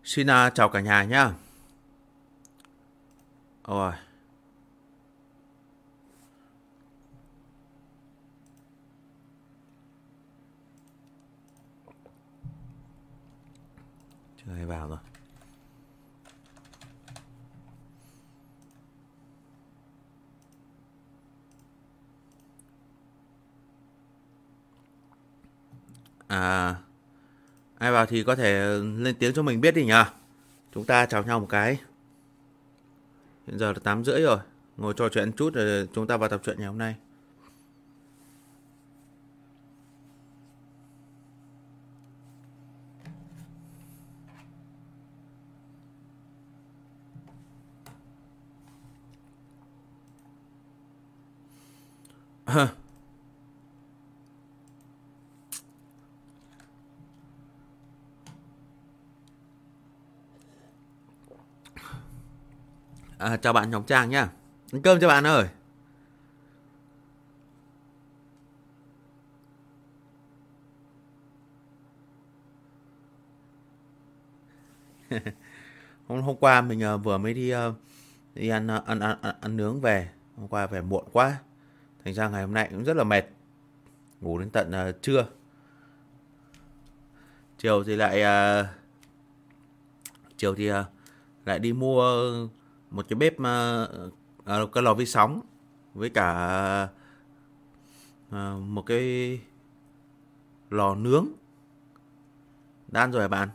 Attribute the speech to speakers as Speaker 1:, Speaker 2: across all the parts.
Speaker 1: Xin chào cả nhà nhá. Ôi, chưa hay vào rồi. À, ai vào thì có thể lên tiếng cho mình biết đi nhá. Chúng ta chào nhau một cái. Hiện giờ là 8 rưỡi rồi. Ngồi trò chuyện chút rồi chúng ta vào tập truyện ngày hôm nay. Chào bạn Ngọc Trang nhá. Ăn cơm cho bạn ơi. Hôm qua mình vừa mới đi ăn nướng về. Hôm qua về muộn quá. Thành ra ngày hôm nay cũng rất là mệt. Ngủ đến tận trưa. Chiều thì lại chiều thì lại đi mua một cái bếp cái lò vi sóng với cả một cái lò nướng. Đan rồi hả bạn?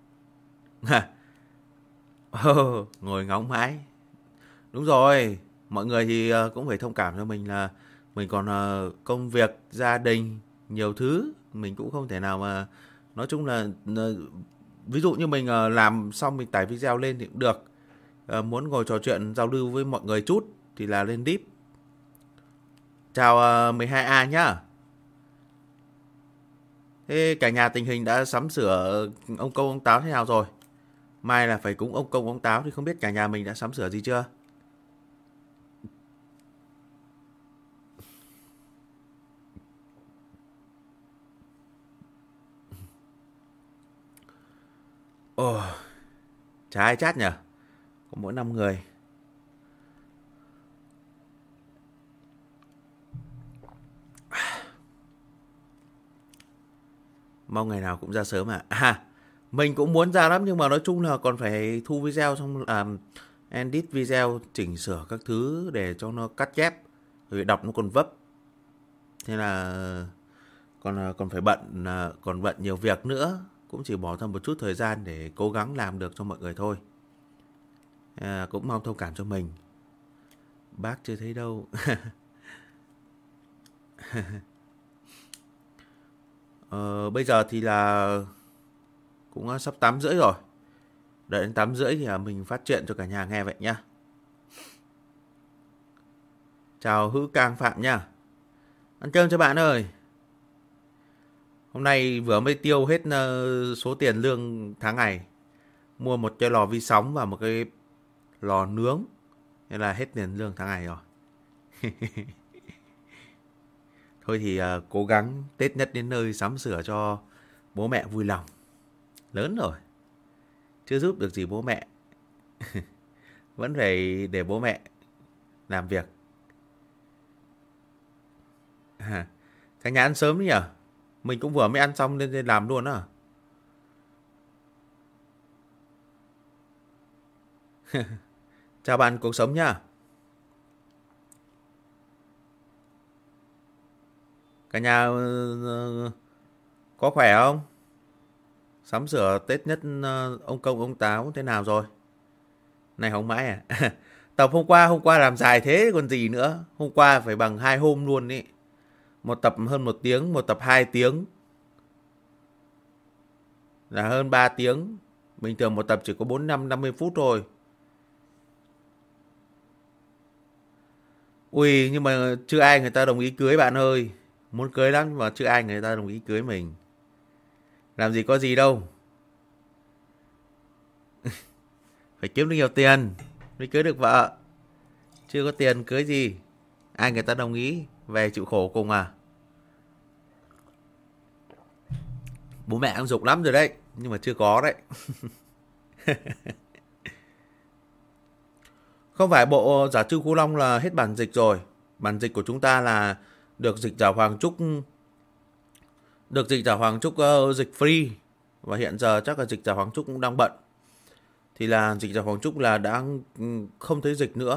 Speaker 1: Ngồi ngóng mãi. Đúng rồi, mọi người thì cũng phải thông cảm cho mình là mình còn công việc, gia đình, nhiều thứ. Mình cũng không thể nào mà nói chung là ví dụ như mình làm xong mình tải video lên thì cũng được. Muốn ngồi trò chuyện giao lưu với mọi người chút thì là lên deep. Chào 12A nhá. Thế cả nhà tình hình đã sắm sửa ông công ông táo thế nào rồi? Mai là phải cúng ông công ông táo thì không biết cả nhà mình đã sắm sửa gì chưa? Ồ, chả ai chat nhỉ? Có mỗi 5 người. Mong ngày nào cũng ra sớm à. Mình cũng muốn ra lắm nhưng mà nói chung là còn phải thu video xong làm edit video, chỉnh sửa các thứ để cho nó cắt ghép. Rồi đọc nó còn vấp. Thế là còn phải bận còn bận nhiều việc nữa, cũng chỉ bỏ ra một chút thời gian để cố gắng làm được cho mọi người thôi. Cũng mong thông cảm cho mình. Bác chưa thấy đâu. Bây giờ thì là cũng sắp 8 rưỡi rồi. Đợi đến 8 rưỡi thì mình phát chuyện cho cả nhà nghe vậy nhá. Chào Hữu Cang Phạm nhá. Ăn cơm cho bạn ơi. Hôm nay vừa mới tiêu hết số tiền lương tháng ngày. Mua một cái lò vi sóng và một cái lò nướng. Nên là hết tiền lương tháng ngày rồi. Thôi thì cố gắng Tết nhất đến nơi sắm sửa cho bố mẹ vui lòng. Lớn rồi, chưa giúp được gì bố mẹ. Vẫn phải để bố mẹ làm việc. Cả nhà ăn sớm đi nhỉ? Mình cũng vừa mới ăn xong nên làm luôn á. Chào bạn cuộc sống nhá. Cả nhà có khỏe không? Sắm sửa Tết nhất ông công ông táo thế nào rồi? Này không mãi à? Tập hôm qua làm dài thế còn gì nữa. Hôm qua phải bằng 2 hôm luôn ý. Một tập hơn 1 tiếng, một tập 2 tiếng là hơn 3 tiếng. Bình thường một tập chỉ có 45-50 phút thôi. Ui, nhưng mà chưa ai người ta đồng ý cưới bạn ơi. Muốn cưới lắm mà chưa ai người ta đồng ý cưới mình. Làm gì có gì đâu. Phải kiếm được nhiều tiền mới cưới được vợ. Chưa có tiền cưới gì. Ai người ta đồng ý. Về chịu khổ cùng à. Bố mẹ cũng giục lắm rồi đấy. Nhưng mà chưa có đấy. Không phải bộ giả trư Khu Long là hết bản dịch rồi. Bản dịch của chúng ta là được dịch giả Hoàng Trúc, dịch free, và hiện giờ chắc là dịch giả Hoàng Trúc cũng đang bận. Thì là dịch giả Hoàng Trúc là đang không thấy dịch nữa.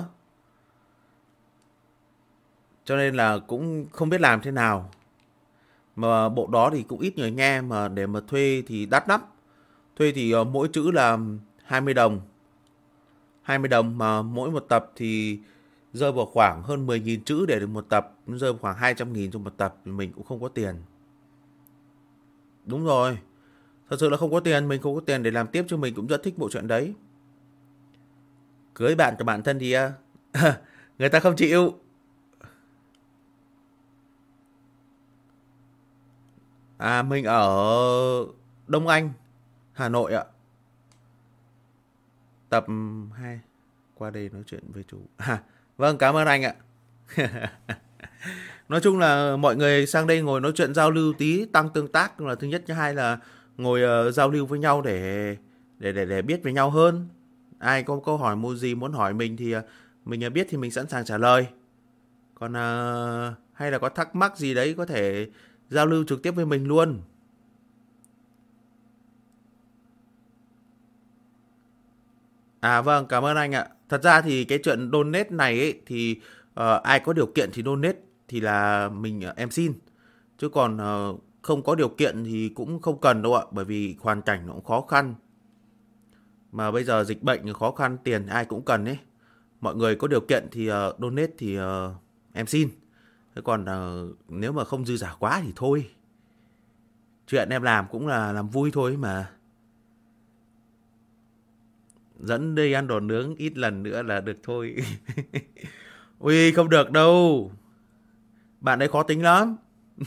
Speaker 1: Cho nên là cũng không biết làm thế nào. Mà bộ đó thì cũng ít người nghe, mà để mà thuê thì đắt lắm. Thuê thì mỗi chữ là 20 đồng. 20 đồng mà mỗi một tập thì rơi vào khoảng hơn 10.000 chữ để được một tập. Nó rơi vào khoảng 200.000 cho một tập. Thì mình cũng không có tiền. Đúng rồi. Thật sự là không có tiền. Mình không có tiền để làm tiếp, chứ mình cũng rất thích bộ truyện đấy. Cưới bạn cho bạn thân thì người ta không chịu. Mình ở Đông Anh, Hà Nội ạ. Tập 2 qua đây nói chuyện với chú. Vâng, cảm ơn anh ạ. Nói chung là mọi người sang đây ngồi nói chuyện giao lưu tí, tăng tương tác là thứ nhất, thứ hai là ngồi giao lưu với nhau để biết về nhau hơn. Ai có câu hỏi gì muốn hỏi mình thì mình biết thì mình sẵn sàng trả lời. Còn hay là có thắc mắc gì đấy có thể giao lưu trực tiếp với mình luôn. Vâng, cảm ơn anh ạ. Thật ra thì cái chuyện donate này ấy, thì ai có điều kiện thì donate thì là em xin. Chứ còn không có điều kiện thì cũng không cần đâu ạ. Bởi vì hoàn cảnh nó cũng khó khăn. Mà bây giờ dịch bệnh khó khăn, tiền ai cũng cần ấy. Mọi người có điều kiện thì donate thì em xin. Thế còn nếu mà không dư giả quá thì thôi. Chuyện em làm cũng là làm vui thôi mà. Dẫn đi ăn đồ nướng ít lần nữa là được thôi. Ui, không được đâu. Bạn ấy khó tính lắm.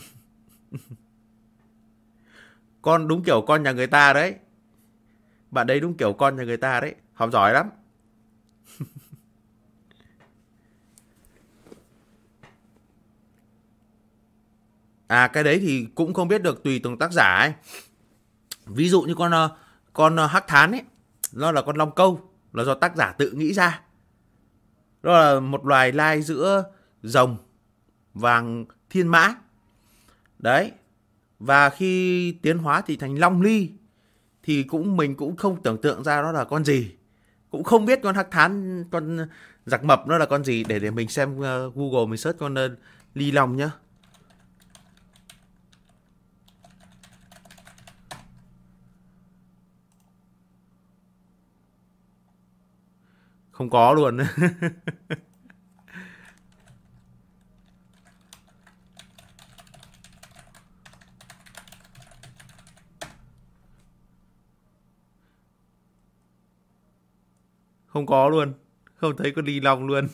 Speaker 1: Con đúng kiểu con nhà người ta đấy. Bạn đấy đúng kiểu con nhà người ta đấy. Học giỏi lắm. Cái đấy thì cũng không biết được, tùy từng tác giả ấy. Ví dụ như con hắc thán ấy, nó là con long câu, là do tác giả tự nghĩ ra. Đó là một loài lai giữa rồng và thiên mã. Đấy. Và khi tiến hóa thì thành long ly, thì mình cũng không tưởng tượng ra nó là con gì. Cũng không biết con hắc thán, con giặc mập nó là con gì, để mình xem Google mình search con ly long nhá. Không có luôn. Không có luôn. Không thấy con ly long luôn.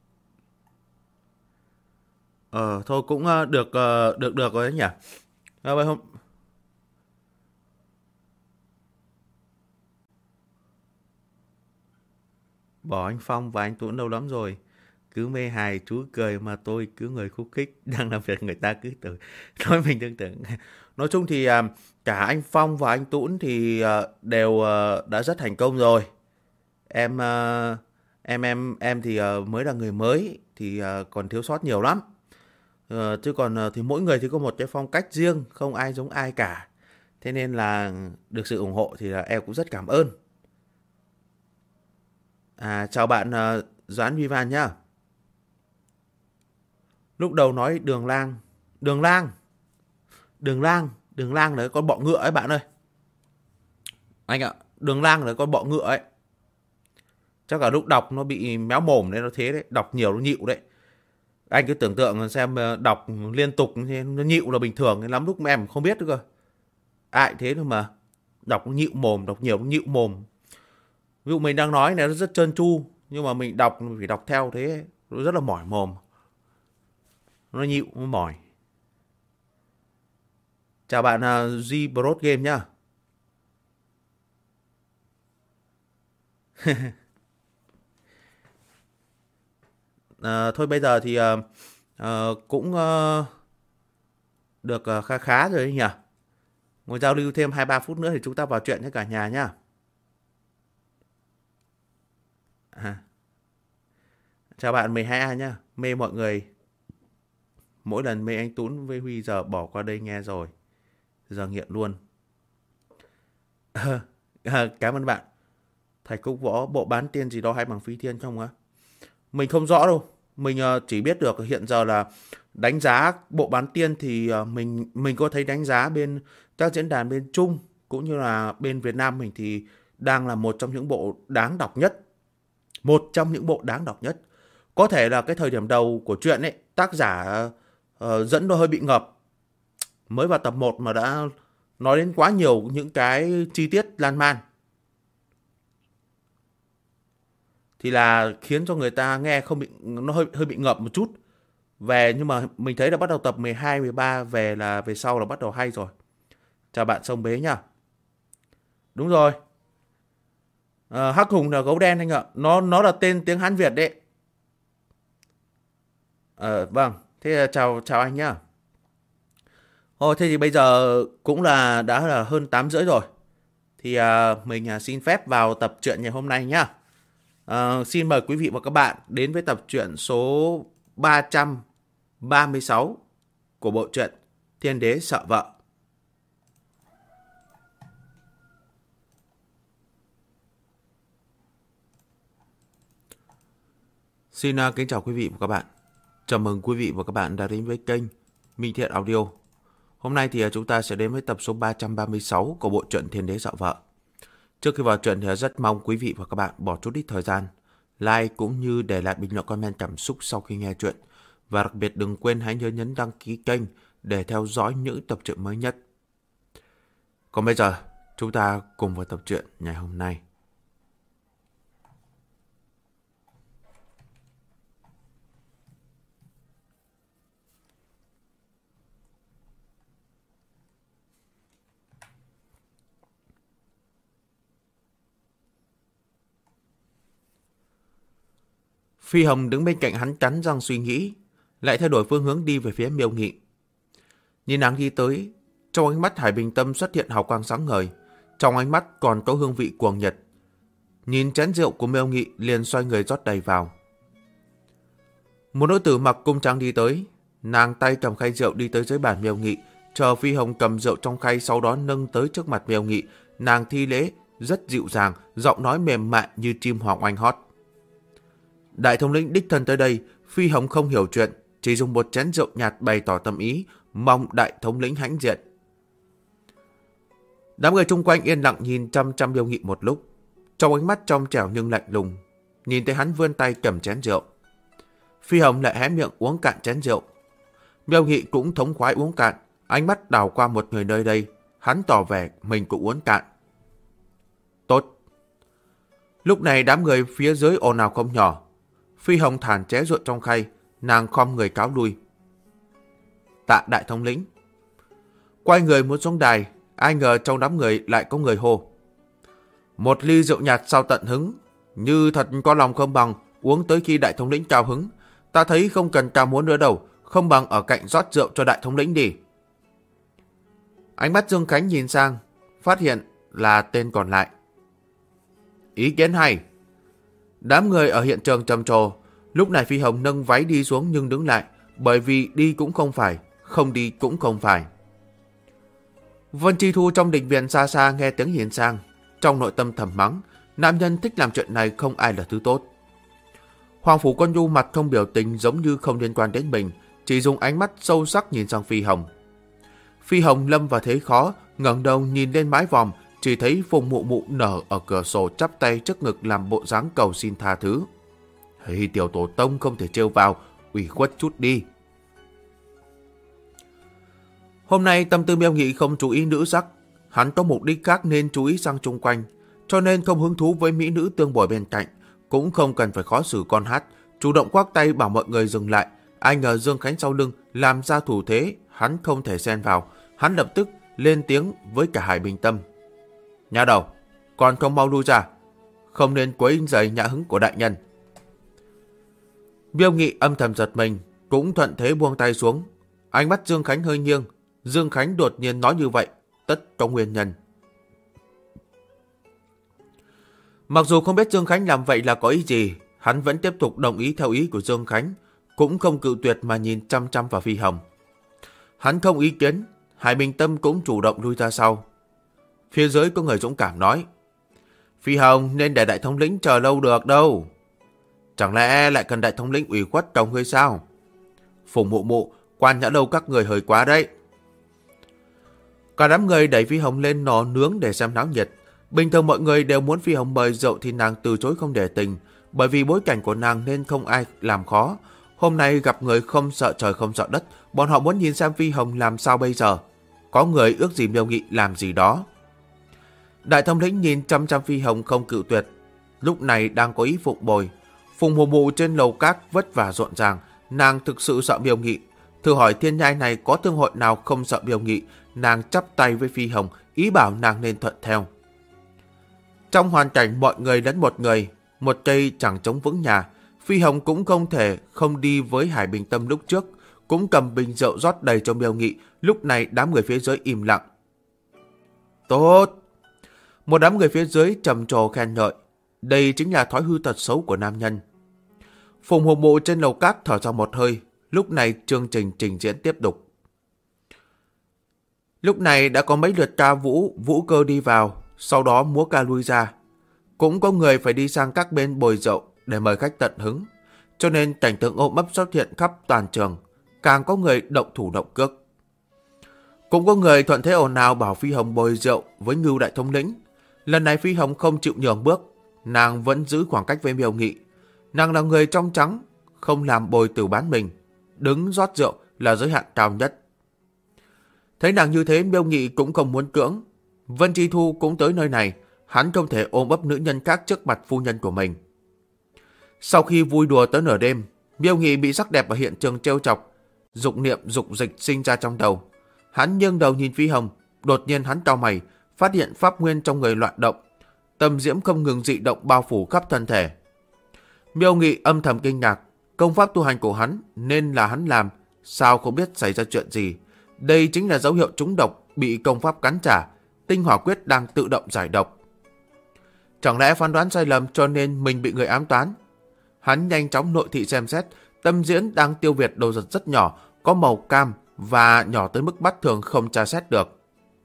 Speaker 1: Thôi cũng được rồi đấy nhỉ. Vậy hôm bỏ anh Phong và anh Tuấn lâu lắm rồi. Cứ mê hài chú cười mà tôi cứ người khúc khích. Đang làm việc người ta cứ tưởng nói mình tương tự. Nói chung thì cả anh Phong và anh Tuấn thì đều đã rất thành công rồi. Em em thì mới là người mới thì còn thiếu sót nhiều lắm. Chứ còn thì mỗi người thì có một cái phong cách riêng, không ai giống ai cả. Thế nên là được sự ủng hộ thì là em cũng rất cảm ơn. Chào bạn Doãn Vivan nhá. Lúc đầu nói đường lang, đường lang, đường lang là con bọ ngựa ấy bạn ơi. Anh ạ, đường lang là con bọ ngựa ấy. Chắc là lúc đọc nó bị méo mồm nên nó thế đấy, đọc nhiều nó nhịu đấy. Anh cứ tưởng tượng xem đọc liên tục nó nhịu là bình thường, lắm lúc mà em không biết nữa cơ. Ai thế thôi mà. Đọc nó nhịu mồm, đọc nhiều nó nhịu mồm. Ví dụ mình đang nói này nó rất trơn tru, nhưng mà mình phải đọc theo thế, nó rất là mỏi mồm. Nó nhịu, nó mỏi. Chào bạn G Broad Game nhá. Thôi bây giờ thì cũng được khá khá rồi nhỉ. Ngồi giao lưu thêm 2-3 phút nữa thì chúng ta vào chuyện với cả nhà nhá. À, chào bạn 12A nhá. Mê mọi người. Mỗi lần mê anh Tún với Huy giờ bỏ qua đây nghe rồi. Giờ nghiện luôn. Cảm ơn bạn. Thầy Cúc Võ bộ bán tiên gì đó hay bằng phí thiên không á? Mình không rõ đâu. Mình chỉ biết được hiện giờ là đánh giá bộ bán tiên thì mình có thấy đánh giá bên các diễn đàn bên Trung cũng như là bên Việt Nam mình thì đang là một trong những bộ đáng đọc nhất. Một trong những bộ đáng đọc nhất. Có thể là cái thời điểm đầu của truyện ấy, tác giả dẫn nó hơi bị ngợp. Mới vào tập 1 mà đã nói đến quá nhiều những cái chi tiết lan man. Thì là khiến cho người ta nghe không bị nó hơi bị ngợp một chút. Nhưng mà mình thấy là bắt đầu tập 12, 13 về sau là bắt đầu hay rồi. Chào bạn Sông Bế nhá. Đúng rồi. Hắc Hùng là gấu đen anh ạ. Nó là tên tiếng Hán Việt đấy. Vâng, thế chào anh nhá. Thế thì bây giờ cũng đã là hơn 8 rưỡi rồi. Thì mình xin phép vào tập truyện ngày hôm nay nhá. Xin mời quý vị và các bạn đến với tập truyện số 336 của bộ truyện Thiên Đế Sợ Vợ. Xin kính chào quý vị và các bạn. Chào mừng quý vị và các bạn đã đến với kênh Minh Thiện Audio. Hôm nay thì chúng ta sẽ đến với tập số 336 của bộ truyện Thiên Đế Sợ Vợ. Trước khi vào truyện thì rất mong quý vị và các bạn bỏ chút ít thời gian like cũng như để lại bình luận comment cảm xúc sau khi nghe truyện. Và đặc biệt đừng quên hãy nhớ nhấn đăng ký kênh để theo dõi những tập truyện mới nhất. Còn bây giờ chúng ta cùng vào tập truyện ngày hôm nay. Phi Hồng đứng bên cạnh hắn cắn răng suy nghĩ, lại thay đổi phương hướng đi về phía Miêu Nghị. Nhìn nàng đi tới, trong ánh mắt Hải Bình Tâm xuất hiện hào quang sáng ngời, trong ánh mắt còn có hương vị cuồng nhiệt. Nhìn chén rượu của Miêu Nghị liền xoay người rót đầy vào. Một nữ tử mặc cung trang đi tới, nàng tay cầm khay rượu đi tới dưới bàn Miêu Nghị, chờ Phi Hồng cầm rượu trong khay sau đó nâng tới trước mặt Miêu Nghị, nàng thi lễ rất dịu dàng, giọng nói mềm mại như chim hoàng oanh hót. Đại thống lĩnh đích thân tới đây, Phi Hồng không hiểu chuyện, chỉ dùng một chén rượu nhạt bày tỏ tâm ý, mong đại thống lĩnh hãnh diện. Đám người chung quanh yên lặng nhìn chăm chăm Miêu Nghị một lúc, trong ánh mắt trong trẻo nhưng lạnh lùng, nhìn thấy hắn vươn tay cầm chén rượu. Phi Hồng lại hé miệng uống cạn chén rượu. Miêu Nghị cũng thống khoái uống cạn, ánh mắt đảo qua một người nơi đây, hắn tỏ vẻ mình cũng uống cạn. Tốt. Lúc này đám người phía dưới ồn ào không nhỏ. Phi Hồng thản ché rượu trong khay, nàng khom người cáo lui. Tạ đại thống lĩnh. Quay người muốn xuống đài, ai ngờ trong đám người lại có người hô. Một ly rượu nhạt sao tận hứng, như thật có lòng không bằng, uống tới khi đại thống lĩnh cao hứng. Ta thấy không cần cao muốn nữa đâu, không bằng ở cạnh rót rượu cho đại thống lĩnh đi. Ánh mắt Dương Khánh nhìn sang, phát hiện là tên còn lại. Ý kiến hay. Đám người ở hiện trường trầm trồ. Lúc này Phi Hồng nâng váy đi xuống nhưng đứng lại, bởi vì đi cũng không phải, không đi cũng không phải. Vân Chi Thu trong đình viện xa xa nghe tiếng nhìn sang, trong nội tâm thầm mắng, nam nhân thích làm chuyện này không ai là thứ tốt. Hoàng Phủ Quân Nhu mặt không biểu tình giống như không liên quan đến mình, chỉ dùng ánh mắt sâu sắc nhìn sang Phi Hồng. Phi Hồng lâm vào thế khó, ngẩng đầu nhìn lên mái vòm, chỉ thấy Phùng Mụ Mụ nở ở cửa sổ chắp tay trước ngực làm bộ dáng cầu xin tha thứ. Hey, tiểu tổ tông không thể trêu vào, ủy khuất chút đi. Hôm nay tâm tư Miêu Nghị không chú ý nữ sắc, hắn có mục đích khác nên chú ý sang chung quanh, cho nên không hứng thú với mỹ nữ tương bồi bên cạnh, cũng không cần phải khó xử con hát, chủ động khoác tay bảo mọi người dừng lại. Ai ngờ Dương Khánh sau lưng làm ra thủ thế, hắn không thể xen vào, hắn lập tức lên tiếng với cả Hải Bình Tâm. Nhà đầu, còn không mau lui ra, không nên quấy rầy nhã hứng của đại nhân. Miêu Nghị âm thầm giật mình, cũng thuận thế buông tay xuống. Ánh mắt Dương Khánh hơi nghiêng, Dương Khánh đột nhiên nói như vậy, tất có nguyên nhân. Mặc dù không biết Dương Khánh làm vậy là có ý gì, hắn vẫn tiếp tục đồng ý theo ý của Dương Khánh, cũng không cự tuyệt mà nhìn chăm chăm vào Phi Hồng. Hắn không ý kiến, Hải Bình Tâm cũng chủ động lui ra sau. Phía dưới có người dũng cảm nói, Phi Hồng nên để đại thống lĩnh chờ lâu được đâu. Chẳng lẽ lại cần đại thống lĩnh ủy khuất chồng ngươi sao? Phùng Mụ Mụ, quan nhã lâu các người hơi quá đấy. Cả đám người đẩy Phi Hồng lên lò nướng để xem náo nhiệt. Bình thường mọi người đều muốn Phi Hồng mời rượu thì nàng từ chối không để tình, bởi vì bối cảnh của nàng nên không ai làm khó. Hôm nay gặp người không sợ trời không sợ đất, bọn họ muốn nhìn xem Phi Hồng làm sao bây giờ. Có người ước gì Miêu Nghị làm gì đó. Đại thống lĩnh nhìn chăm chăm Phi Hồng không cự tuyệt, lúc này đang có ý phụng bồi. Phùng Mụ Mụ trên lầu cát vất vả rộn ràng, nàng thực sự sợ Miêu Nghị. Thử hỏi thiên nhai này có thương hội nào không sợ Miêu Nghị, nàng chắp tay với Phi Hồng, ý bảo nàng nên thuận theo. Trong hoàn cảnh mọi người lẫn một người, một cây chẳng chống vững nhà, Phi Hồng cũng không thể không đi với Hải Bình Tâm lúc trước, cũng cầm bình rượu rót đầy cho Miêu Nghị. Lúc này đám người phía dưới im lặng. Tốt! Một đám người phía dưới trầm trồ khen ngợi. Đây chính là thói hư tật xấu của nam nhân. Phùng Mụ Mụ trên lầu cát thở ra một hơi. Lúc này chương trình trình diễn tiếp tục. Lúc này đã có mấy lượt ca vũ cơ đi vào, sau đó múa ca lui ra. Cũng có người phải đi sang các bên bồi rượu để mời khách tận hứng, cho nên cảnh tượng ôm ấp xuất hiện khắp toàn trường, càng có người động thủ động cước. Cũng có người thuận thế ồn ào bảo Phi Hồng bồi rượu với Ngưu đại thống lĩnh. Lần này Phi Hồng không chịu nhường bước, nàng vẫn giữ khoảng cách với Miêu Nghị. Nàng là người trong trắng, không làm bồi tử bán mình, đứng rót rượu là giới hạn cao nhất. Thấy nàng như thế, Miêu Nghị cũng không muốn cưỡng. Vân Chi Thu cũng tới nơi này, hắn không thể ôm ấp nữ nhân khác trước mặt phu nhân của mình. Sau khi vui đùa tới nửa đêm, Miêu Nghị bị sắc đẹp ở hiện trường trêu chọc, dục niệm dục dịch sinh ra trong đầu. Hắn nghiêng đầu nhìn Phi Hồng, đột nhiên hắn cau mày, phát hiện pháp nguyên trong người loạn động, tâm diễm không ngừng dị động bao phủ khắp thân thể. Miêu Nghị âm thầm kinh ngạc, công pháp tu hành của hắn nên là hắn làm, sao không biết xảy ra chuyện gì. Đây chính là dấu hiệu trúng độc, bị công pháp cắn trả, tinh hỏa quyết đang tự động giải độc. Chẳng lẽ phán đoán sai lầm cho nên mình bị người ám toán? Hắn nhanh chóng nội thị xem xét, tâm diễn đang tiêu việt đồ vật rất nhỏ, có màu cam và nhỏ tới mức mắt thường không tra xét được.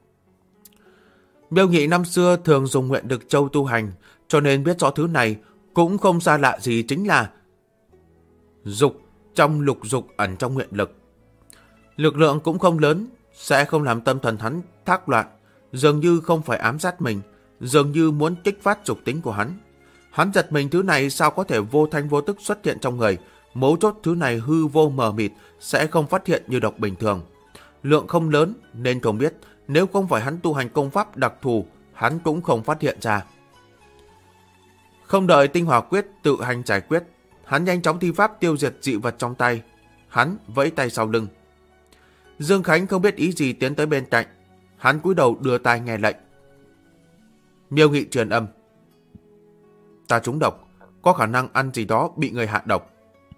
Speaker 1: Miêu Nghị năm xưa thường dùng nguyện lực châu tu hành, cho nên biết rõ thứ này, cũng không xa lạ gì chính là dục trong lục dục ẩn trong nguyện lực. Lực lượng cũng không lớn, sẽ không làm tâm thần hắn thác loạn, dường như không phải ám sát mình, dường như muốn kích phát dục tính của hắn. Hắn giật mình, thứ này sao có thể vô thanh vô tức xuất hiện trong người, mấu chốt thứ này hư vô mờ mịt, sẽ không phát hiện như độc bình thường. Lượng không lớn nên không biết, nếu không phải hắn tu hành công pháp đặc thù, hắn cũng không phát hiện ra. Không đợi tinh hỏa quyết tự hành giải quyết, hắn nhanh chóng thi pháp tiêu diệt dị vật trong tay. Hắn vẫy tay sau lưng. Dương Khánh không biết ý gì tiến tới bên cạnh, hắn cúi đầu đưa tai nghe lệnh. Miêu Nghị truyền âm. Ta trúng độc, có khả năng ăn gì đó bị người hạ độc.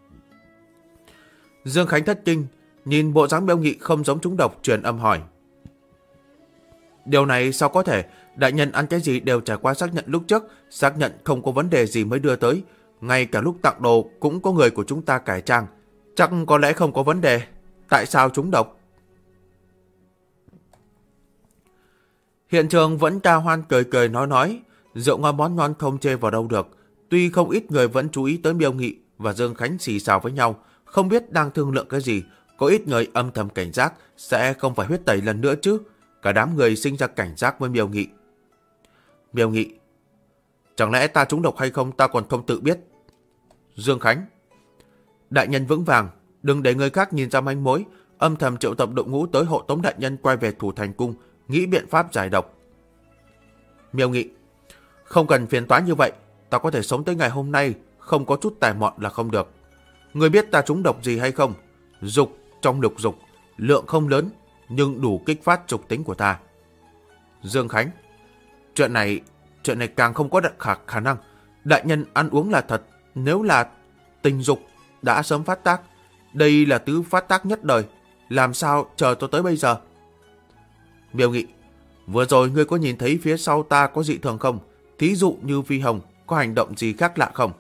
Speaker 1: Dương Khánh thất kinh, nhìn bộ dáng Miêu Nghị không giống trúng độc, truyền âm hỏi. Điều này sao có thể? Đại nhân ăn cái gì đều trải qua xác nhận lúc trước, xác nhận không có vấn đề gì mới đưa tới. Ngay cả lúc tặng đồ cũng có người của chúng ta cải trang, chắc có lẽ không có vấn đề. Tại sao trúng độc? Hiện trường vẫn ca hoan cười cười nói, rượu ngon món ngon không chê vào đâu được. Tuy không ít người vẫn chú ý tới Miêu Nghị và Dương Khánh xì xào với nhau, không biết đang thương lượng cái gì. Có ít người âm thầm cảnh giác, sẽ không phải huyết tẩy lần nữa chứ. Cả đám người sinh ra cảnh giác với Miêu Nghị. Miêu Nghị, chẳng lẽ ta trúng độc hay không ta còn không tự biết? Dương Khánh, đại nhân vững vàng, đừng để người khác nhìn ra manh mối, âm thầm triệu tập đội ngũ tới hộ tống đại nhân quay về Thủ Thành Cung, nghĩ biện pháp giải độc. Miêu Nghị, không cần phiền toái như vậy, ta có thể sống tới ngày hôm nay, không có chút tài mọn là không được. Người biết ta trúng độc gì hay không? Dục trong lục dục, lượng không lớn, nhưng đủ kích phát dục tính của ta. Dương Khánh, chuyện này càng không có khả năng. Đại nhân ăn uống là thật, nếu là tình dục đã sớm phát tác, đây là thứ phát tác nhất đời, làm sao chờ tôi tới bây giờ? Miêu Nghị, vừa rồi ngươi có nhìn thấy phía sau ta có dị thường không? Thí dụ như Phi Hồng, có hành động gì khác lạ không?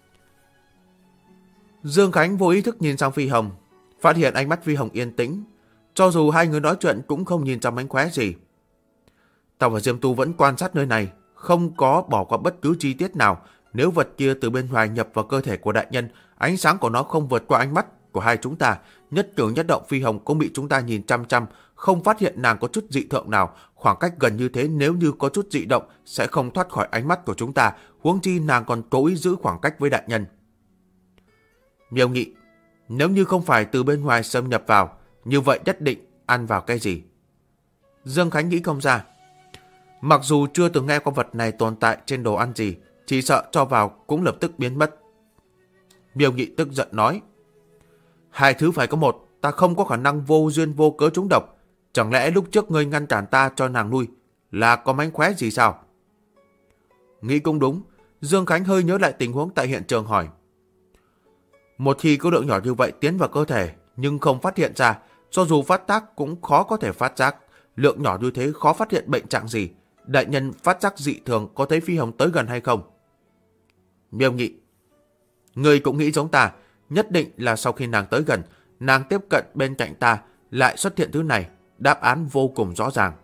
Speaker 1: Dương Khánh vô ý thức nhìn sang Phi Hồng, phát hiện ánh mắt Phi Hồng yên tĩnh, cho dù hai người nói chuyện cũng không nhìn ra mánh khóe gì. Tao và Diêm Tu vẫn quan sát nơi này, không có bỏ qua bất cứ chi tiết nào. Nếu vật kia từ bên ngoài nhập vào cơ thể của đại nhân, ánh sáng của nó không vượt qua ánh mắt của hai chúng ta, nhất cử nhất động Phi Hồng cũng bị chúng ta nhìn chăm chăm, không phát hiện nàng có chút dị thường nào. Khoảng cách gần như thế, nếu như có chút dị động sẽ không thoát khỏi ánh mắt của chúng ta, huống chi nàng còn cố ý giữ khoảng cách với đại nhân. Miêu Nghị, nếu như không phải từ bên ngoài xâm nhập vào, như vậy nhất định ăn vào cái gì? Dương Khánh nghĩ không ra. Mặc dù chưa từng nghe con vật này tồn tại trên đồ ăn gì, chỉ sợ cho vào cũng lập tức biến mất. Miêu Nghị tức giận nói, hai thứ phải có một, ta không có khả năng vô duyên vô cớ trúng độc. Chẳng lẽ lúc trước ngươi ngăn cản ta cho nàng nuôi là có mánh khóe gì sao? Nghĩ cũng đúng. Dương Khánh hơi nhớ lại tình huống tại hiện trường hỏi, một khi có lượng nhỏ như vậy tiến vào cơ thể nhưng không phát hiện ra, cho dù phát tác cũng khó có thể phát giác. Lượng nhỏ như thế khó phát hiện bệnh trạng gì. Đại nhân phát giác dị thường có thấy Phi Hồng tới gần hay không? Miêu Nghị, người cũng nghĩ giống ta, nhất định là sau khi nàng tới gần, nàng tiếp cận bên cạnh ta lại xuất hiện thứ này. Đáp án vô cùng rõ ràng.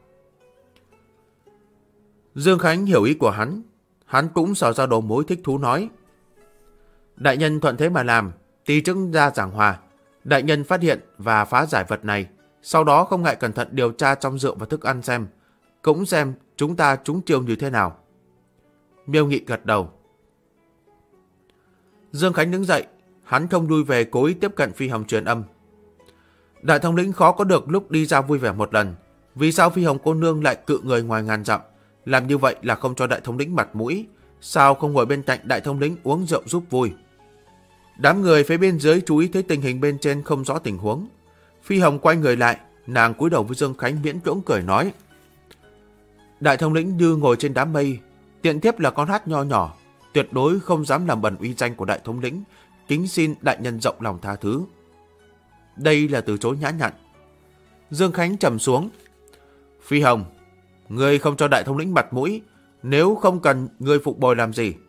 Speaker 1: Dương Khánh hiểu ý của hắn cũng sở ra đầu mối thích thú nói, đại nhân thuận thế mà làm, tí trước ra giảng hòa. Đại nhân phát hiện và phá giải vật này, sau đó không ngại cẩn thận điều tra trong rượu và thức ăn xem, cũng xem chúng ta trúng chiêu như thế nào. Miêu Nghị gật đầu. Dương Khánh đứng dậy, hắn không lui về cố ý tiếp cận Phi Hồng truyền âm. Đại thống lĩnh khó có được lúc đi ra vui vẻ một lần, vì sao Phi Hồng cô nương lại cự người ngoài ngàn dặm? Làm như vậy là không cho đại thống lĩnh mặt mũi, sao không ngồi bên cạnh đại thống lĩnh uống rượu giúp vui? Đám người phía bên dưới chú ý thấy tình hình bên trên không rõ tình huống. Phi Hồng quay người lại, nàng cúi đầu với Dương Khánh miễn cưỡng cười nói, đại thống lĩnh như ngồi trên đám mây, tiện thiếp là con hát nho nhỏ, tuyệt đối không dám làm bẩn uy danh của đại thống lĩnh, kính xin đại nhân rộng lòng tha thứ. Đây là từ chối nhã nhặn. Dương Khánh trầm xuống, Phi Hồng, ngươi không cho đại thống lĩnh mặt mũi, nếu không cần ngươi phục bồi làm gì?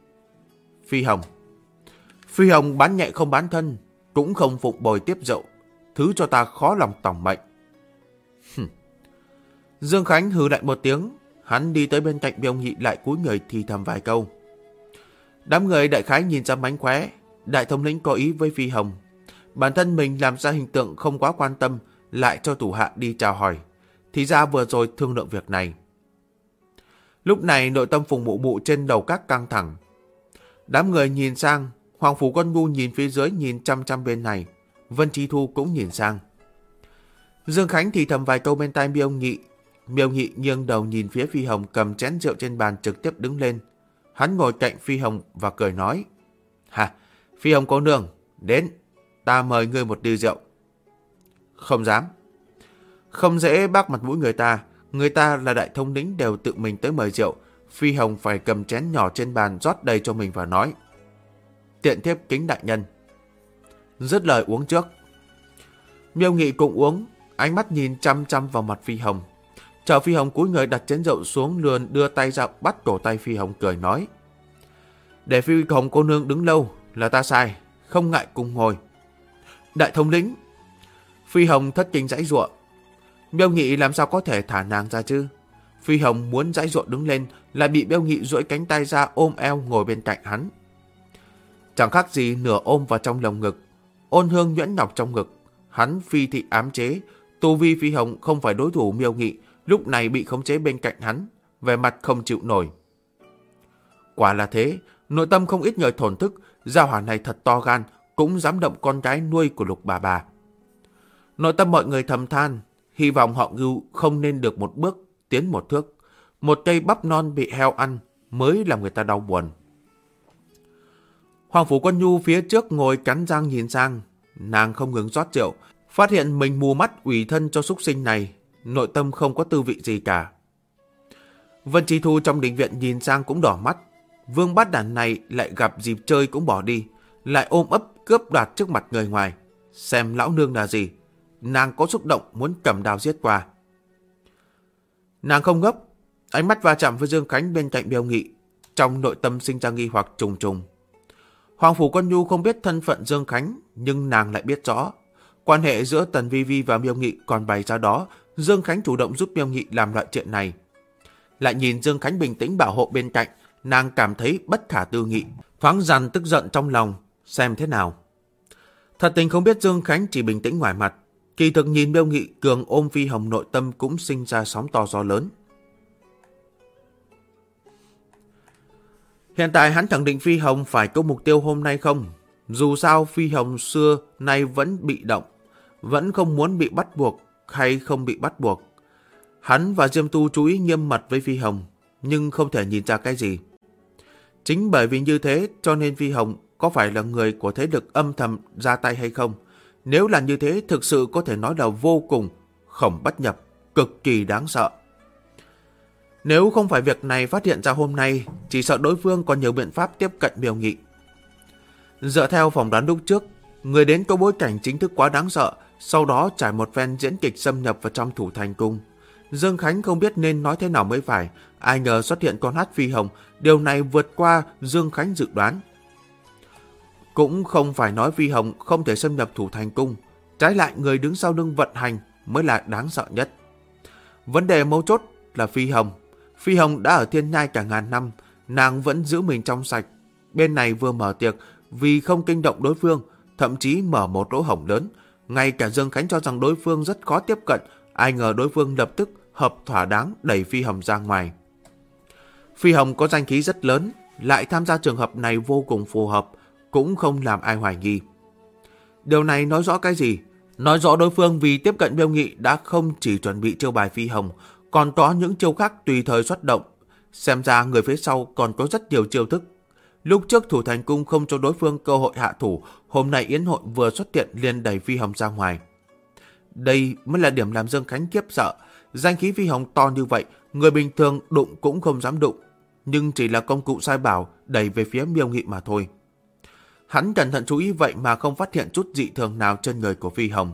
Speaker 1: Phi Hồng bán nhẹ không bán thân, cũng không phục bồi tiếp rượu, thứ cho ta khó lòng tòng mệnh. Dương Khánh hừ lại một tiếng, hắn đi tới bên cạnh Miêu Nghị lại cúi người thì thầm vài câu. Đám người đại khái nhìn ra mánh khóe, đại thống lĩnh có ý với Phi Hồng. Bản thân mình làm ra hình tượng không quá quan tâm, lại cho thủ hạ đi chào hỏi. Thì ra vừa rồi thương lượng việc này. Lúc này nội tâm Phùng Mụ Mụ trên đầu các căng thẳng. Đám người nhìn sang, Hoàng Phủ Quân Ngu nhìn phía dưới nhìn chăm chăm bên này. Vân Chi Thu cũng nhìn sang. Dương Khánh thì thầm vài câu bên tai Miêu Nghị. Miêu Nghị nghiêng đầu nhìn phía Phi Hồng cầm chén rượu trên bàn trực tiếp đứng lên. Hắn ngồi cạnh Phi Hồng và cười nói, Phi Hồng cô nương, đến, ta mời ngươi một ly rượu. Không dám. Không dễ bác mặt mũi người ta là đại thống lĩnh đều tự mình tới mời rượu. Phi Hồng phải cầm chén nhỏ trên bàn rót đầy cho mình và nói, tiện thiếp kính đại nhân. Dứt lời uống trước. Miêu Nghị cũng uống, ánh mắt nhìn chăm chăm vào mặt Phi Hồng. Chờ Phi Hồng cúi người đặt chén rượu xuống lườn đưa tay ra bắt cổ tay Phi Hồng cười nói, để Phi Hồng cô nương đứng lâu là ta sai, không ngại cùng ngồi. Đại thống lĩnh. Phi Hồng thất kinh giãy giụa. Miêu Nghị làm sao có thể thả nàng ra chứ? Phi Hồng muốn giãy giụa đứng lên lại bị Miêu Nghị duỗi cánh tay ra ôm eo ngồi bên cạnh hắn. Chẳng khác gì nửa ôm vào trong lồng ngực, ôn hương nhuyễn ngọc trong ngực. Hắn phi thị ám chế, tu vi Phi Hồng không phải đối thủ Miêu Nghị, lúc này bị khống chế bên cạnh hắn, vẻ mặt không chịu nổi. Quả là thế, nội tâm không ít người thổn thức, gia hỏa này thật to gan, cũng dám động con gái nuôi của Lục bà. Nội tâm mọi người thầm than, hy vọng họ Ngưu không nên được một bước tiến một thước. Một cây bắp non bị heo ăn mới làm người ta đau buồn. Hoàng Phủ Quân Nhu phía trước ngồi cắn răng nhìn sang, nàng không ngừng rót rượu, phát hiện mình mù mắt ủy thân cho súc sinh này, nội tâm không có tư vị gì cả. Vân Chi Thu trong đình viện nhìn sang cũng đỏ mắt, vương bát đàn này lại gặp dịp chơi cũng bỏ đi, lại ôm ấp cướp đoạt trước mặt người ngoài, xem lão nương là gì, nàng có xúc động muốn cầm đao giết qua. Nàng không gấp, ánh mắt va chạm với Dương Khánh bên cạnh Miêu Nghị, trong nội tâm sinh ra nghi hoặc trùng trùng. Hoàng Phủ Quân Nhu không biết thân phận Dương Khánh, nhưng nàng lại biết rõ. Quan hệ giữa Tần Vi Vi và Miêu Nghị còn bày ra đó, Dương Khánh chủ động giúp Miêu Nghị làm loại chuyện này. Lại nhìn Dương Khánh bình tĩnh bảo hộ bên cạnh, nàng cảm thấy bất khả tư nghị, thoáng dằn tức giận trong lòng, xem thế nào. Thật tình không biết Dương Khánh chỉ bình tĩnh ngoài mặt, kỳ thực nhìn Miêu Nghị cường ôm Phi Hồng nội tâm cũng sinh ra sóng to gió lớn. Hiện tại hắn khẳng định Phi Hồng phải có mục tiêu hôm nay không? Dù sao Phi Hồng xưa nay vẫn bị động, vẫn không muốn bị bắt buộc hay không bị bắt buộc. Hắn và Diêm Tu chú ý nghiêm mật với Phi Hồng, nhưng không thể nhìn ra cái gì. Chính bởi vì như thế cho nên Phi Hồng có phải là người của thế lực âm thầm ra tay hay không? Nếu là như thế thực sự có thể nói là vô cùng khổng bất nhập, cực kỳ đáng sợ. Nếu không phải việc này phát hiện ra hôm nay, chỉ sợ đối phương còn nhiều biện pháp tiếp cận Miêu Nghị. Dựa theo phỏng đoán lúc trước, người đến có bối cảnh chính thức quá đáng sợ, sau đó trải một phen diễn kịch xâm nhập vào trong Thủ Thành Cung. Dương Khánh không biết nên nói thế nào mới phải, ai ngờ xuất hiện con hát Phi Hồng, điều này vượt qua Dương Khánh dự đoán. Cũng không phải nói Phi Hồng không thể xâm nhập Thủ Thành Cung, trái lại người đứng sau lưng vận hành mới là đáng sợ nhất. Vấn đề mấu chốt là Phi Hồng. Phi Hồng đã ở Thiên Nhai cả ngàn năm, nàng vẫn giữ mình trong sạch. Bên này vừa mở tiệc, vì không kinh động đối phương, thậm chí mở một lỗ hổng lớn. Ngay cả Dương Khánh cho rằng đối phương rất khó tiếp cận, ai ngờ đối phương lập tức hợp thỏa đáng đẩy Phi Hồng ra ngoài. Phi Hồng có danh khí rất lớn, lại tham gia trường hợp này vô cùng phù hợp, cũng không làm ai hoài nghi. Điều này nói rõ cái gì? Nói rõ đối phương vì tiếp cận Miêu Nghị đã không chỉ chuẩn bị chiêu bài Phi Hồng, còn có những chiêu khác tùy thời xuất động. Xem ra người phía sau còn có rất nhiều chiêu thức. Lúc trước Thủ Thành Cung không cho đối phương cơ hội hạ thủ, hôm nay yến hội vừa xuất hiện liền đẩy Phi Hồng ra ngoài. Đây mới là điểm làm Dương Khánh khiếp sợ. Danh khí Phi Hồng to như vậy, người bình thường đụng cũng không dám đụng, nhưng chỉ là công cụ sai bảo đẩy về phía Miêu Nghị mà thôi. Hắn cẩn thận chú ý vậy mà không phát hiện chút dị thường nào trên người của Phi Hồng.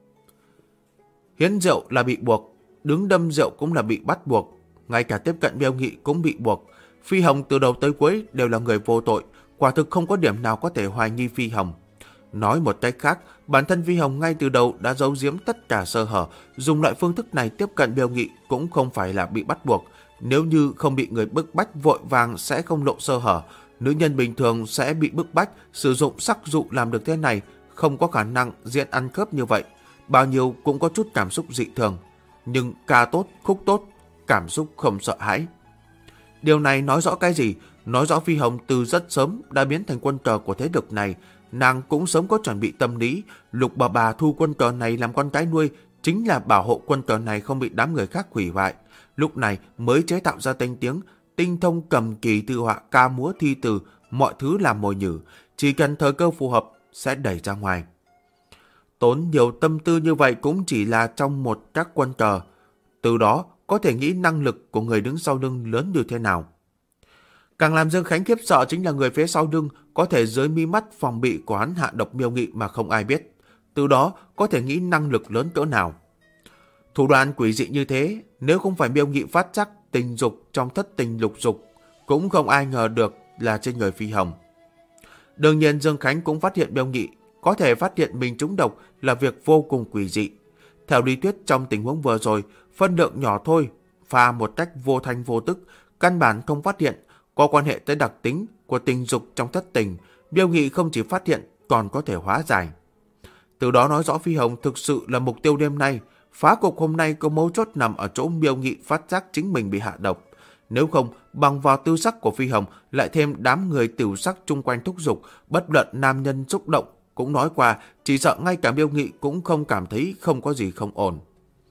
Speaker 1: Hiến rượu là bị buộc, đứng đâm rượu cũng là bị bắt buộc, ngay cả tiếp cận Miêu Nghị cũng bị buộc. Phi Hồng từ đầu tới cuối đều là người vô tội, quả thực không có điểm nào có thể hoài nghi Phi Hồng. Nói một cách khác, bản thân Phi Hồng ngay từ đầu đã giấu giếm tất cả sơ hở, dùng loại phương thức này tiếp cận Miêu Nghị cũng không phải là bị bắt buộc. Nếu như không bị người bức bách vội vàng sẽ không lộ sơ hở, nữ nhân bình thường sẽ bị bức bách, sử dụng sắc dụ làm được thế này, không có khả năng diễn ăn khớp như vậy. Bao nhiêu cũng có chút cảm xúc dị thường, nhưng ca tốt, khúc tốt, cảm xúc không sợ hãi. Điều này nói rõ cái gì? Nói rõ Phi Hồng từ rất sớm đã biến thành quân cờ của thế lực này. Nàng cũng sớm có chuẩn bị tâm lý. Lục bà thu quân cờ này làm con cái nuôi, chính là bảo hộ quân cờ này không bị đám người khác hủy hoại. Lúc này mới chế tạo ra danh tiếng, tinh thông cầm kỳ thư họa, ca múa thi từ, mọi thứ làm mồi nhử. Chỉ cần thời cơ phù hợp sẽ đẩy ra ngoài. Tốn nhiều tâm tư như vậy cũng chỉ là trong một các quân cờ. Từ đó có thể nghĩ năng lực của người đứng sau lưng lớn như thế nào. Càng làm Dương Khánh khiếp sợ chính là người phía sau lưng có thể dưới mi mắt phòng bị của hắn hạ độc Miêu Nghị mà không ai biết. Từ đó có thể nghĩ năng lực lớn cỡ nào. Thủ đoạn quỷ dị như thế, nếu không phải Miêu Nghị phát giác tình dục trong thất tình lục dục, cũng không ai ngờ được là trên người Phi Hồng. Đương nhiên Dương Khánh cũng phát hiện Miêu Nghị có thể phát hiện mình trúng độc là việc vô cùng quỷ dị. Theo lý thuyết trong tình huống vừa rồi, phân lượng nhỏ thôi, pha một cách vô thanh vô tức, căn bản không phát hiện, có quan hệ tới đặc tính của tình dục trong thất tình, Miêu Nghị không chỉ phát hiện còn có thể hóa giải. Từ đó nói rõ Phi Hồng thực sự là mục tiêu đêm nay. Phá cục hôm nay có mấu chốt nằm ở chỗ Miêu Nghị phát giác chính mình bị hạ độc. Nếu không, bằng vào tư sắc của Phi Hồng, lại thêm đám người tiểu sắc chung quanh thúc giục, bất luận nam nhân xúc động, cũng nói qua, chỉ sợ ngay cả Miêu Nghị cũng không cảm thấy không có gì không ổn.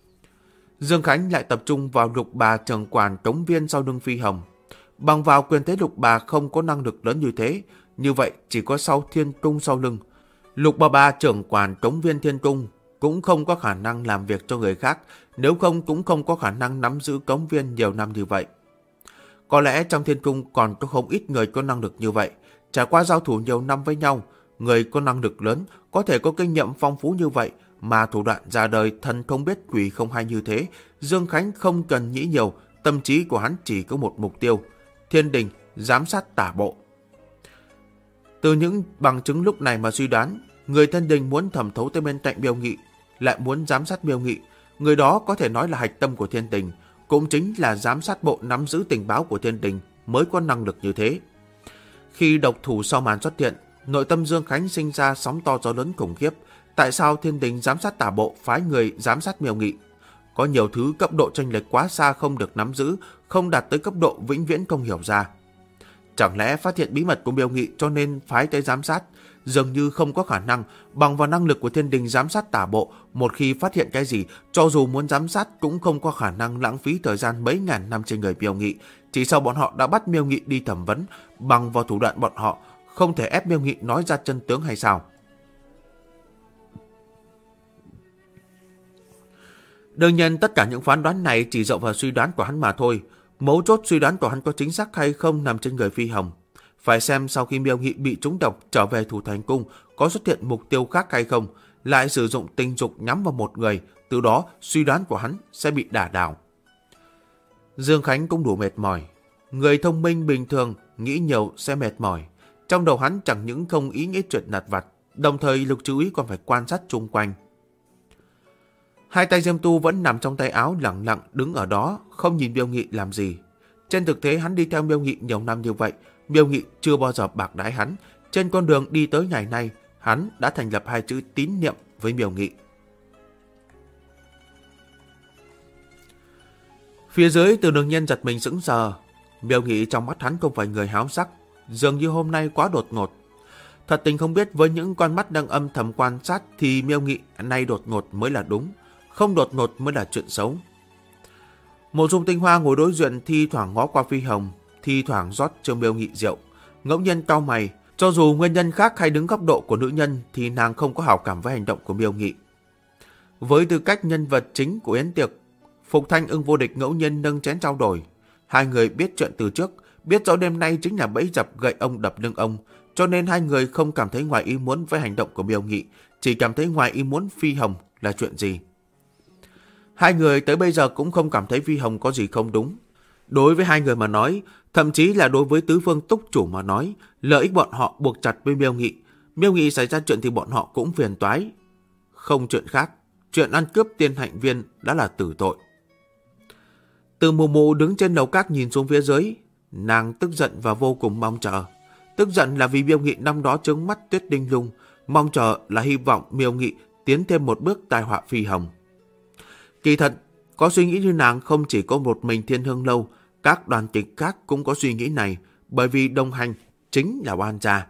Speaker 1: Dương Khánh lại tập trung vào Lục Bà trưởng quản Cống Viên sau lưng Phi Hồng. Bằng vào quyền thế Lục Bà không có năng lực lớn như thế, như vậy chỉ có sau Thiên Cung sau lưng. Lục Bà trưởng quản Cống Viên Thiên Cung cũng không có khả năng làm việc cho người khác, nếu không cũng không có khả năng nắm giữ Cống Viên nhiều năm như vậy. Có lẽ trong Thiên Cung còn có không ít người có năng lực như vậy, trải qua giao thủ nhiều năm với nhau, người có năng lực lớn có thể có kinh nghiệm phong phú như vậy, mà thủ đoạn ra đời thần không biết quỷ không hay như thế, Dương Khánh không cần nghĩ nhiều, tâm trí của hắn chỉ có một mục tiêu: Thiên Đình giám sát tả bộ. Từ những bằng chứng lúc này mà suy đoán, người thiên đình muốn thẩm thấu tới bên cạnh Miêu Nghị, lại muốn giám sát Miêu Nghị, người đó có thể nói là hạch tâm của thiên đình, cũng chính là giám sát bộ nắm giữ tình báo của thiên đình mới có năng lực như thế. Khi độc thủ sau màn xuất hiện, nội tâm Dương Khánh sinh ra sóng to gió lớn khủng khiếp. Tại sao thiên đình giám sát tả bộ phái người giám sát Miêu Nghị? Có nhiều thứ cấp độ chênh lệch quá xa không được nắm giữ, không đạt tới cấp độ vĩnh viễn không hiểu ra. Chẳng lẽ phát hiện bí mật của Miêu Nghị cho nên phái tới giám sát? Dường như không có khả năng. Bằng vào năng lực của thiên đình giám sát tả bộ, một khi phát hiện cái gì, cho dù muốn giám sát cũng không có khả năng lãng phí thời gian mấy ngàn năm trên người Miêu Nghị. Chỉ sau bọn họ đã bắt Miêu Nghị đi thẩm vấn, bằng vào thủ đoạn bọn họ, không thể ép Miêu Nghị nói ra chân tướng hay sao? Đương nhiên tất cả những phán đoán này chỉ dựa vào suy đoán của hắn mà thôi. Mấu chốt suy đoán của hắn có chính xác hay không nằm trên người Phi Hồng. Phải xem sau khi Miêu Nghị bị trúng độc trở về Thủ Thành Cung có xuất hiện mục tiêu khác hay không, lại sử dụng tình dục nhắm vào một người, từ đó suy đoán của hắn sẽ bị đả đảo. Dương Khánh cũng đủ mệt mỏi. Người thông minh bình thường nghĩ nhiều sẽ mệt mỏi. Trong đầu hắn chẳng những không ý nghĩ chuyện lặt vặt, đồng thời lực chú ý còn phải quan sát chung quanh. Hai tay Diêm Tu vẫn nằm trong tay áo lặng lặng đứng ở đó, không nhìn Miêu Nghị làm gì. Trên thực tế hắn đi theo Miêu Nghị nhiều năm như vậy, Miêu Nghị chưa bao giờ bạc đãi hắn. Trên con đường đi tới ngày nay, hắn đã thành lập hai chữ tín niệm với Miêu Nghị. Phía dưới Từ Đường Nhân giật mình sững sờ. Miêu Nghị trong mắt hắn không phải người háo sắc, dường như hôm nay quá đột ngột. Thật tình không biết với những con mắt đang âm thầm quan sát thì Miêu Nghị nay đột ngột mới là đúng, không đột ngột mới là chuyện xấu. Mộ Dung Tinh Hoa ngồi đối diện, thi thoảng ngó qua Phi Hồng, thi thoảng rót cho Miêu Nghị rượu, ngẫu nhiên cau mày. Cho dù nguyên nhân khác hay đứng góc độ của nữ nhân thì nàng không có hảo cảm với hành động của Miêu Nghị. Với tư cách nhân vật chính của yến tiệc, Phục Thanh Ưng Vô Địch ngẫu nhiên nâng chén trao đổi. Hai người biết chuyện từ trước, biết rõ đêm nay chính là bẫy dập gậy ông đập lưng ông, cho nên hai người không cảm thấy ngoài ý muốn với hành động của Miêu Nghị, chỉ cảm thấy ngoài ý muốn Phi Hồng là chuyện gì. Hai người tới bây giờ cũng không cảm thấy Phi Hồng có gì không đúng. Đối với hai người mà nói, thậm chí là đối với tứ phương túc chủ mà nói, lợi ích bọn họ buộc chặt với Miêu Nghị. Miêu Nghị xảy ra chuyện thì bọn họ cũng phiền toái. Không chuyện khác, chuyện ăn cướp tiên hạnh viên đã là tử tội. Từ Mù Mù đứng trên lầu các nhìn xuống phía dưới, nàng tức giận và vô cùng mong chờ. Tức giận là vì Miêu Nghị năm đó trướng mắt Tuyết Đinh Lung, mong chờ là hy vọng Miêu Nghị tiến thêm một bước tai họa Phi Hồng. Kỳ thật, có suy nghĩ như nàng không chỉ có một mình Thiên Hương Lâu, các đoàn kịch khác cũng có suy nghĩ này, bởi vì đồng hành chính là oan gia.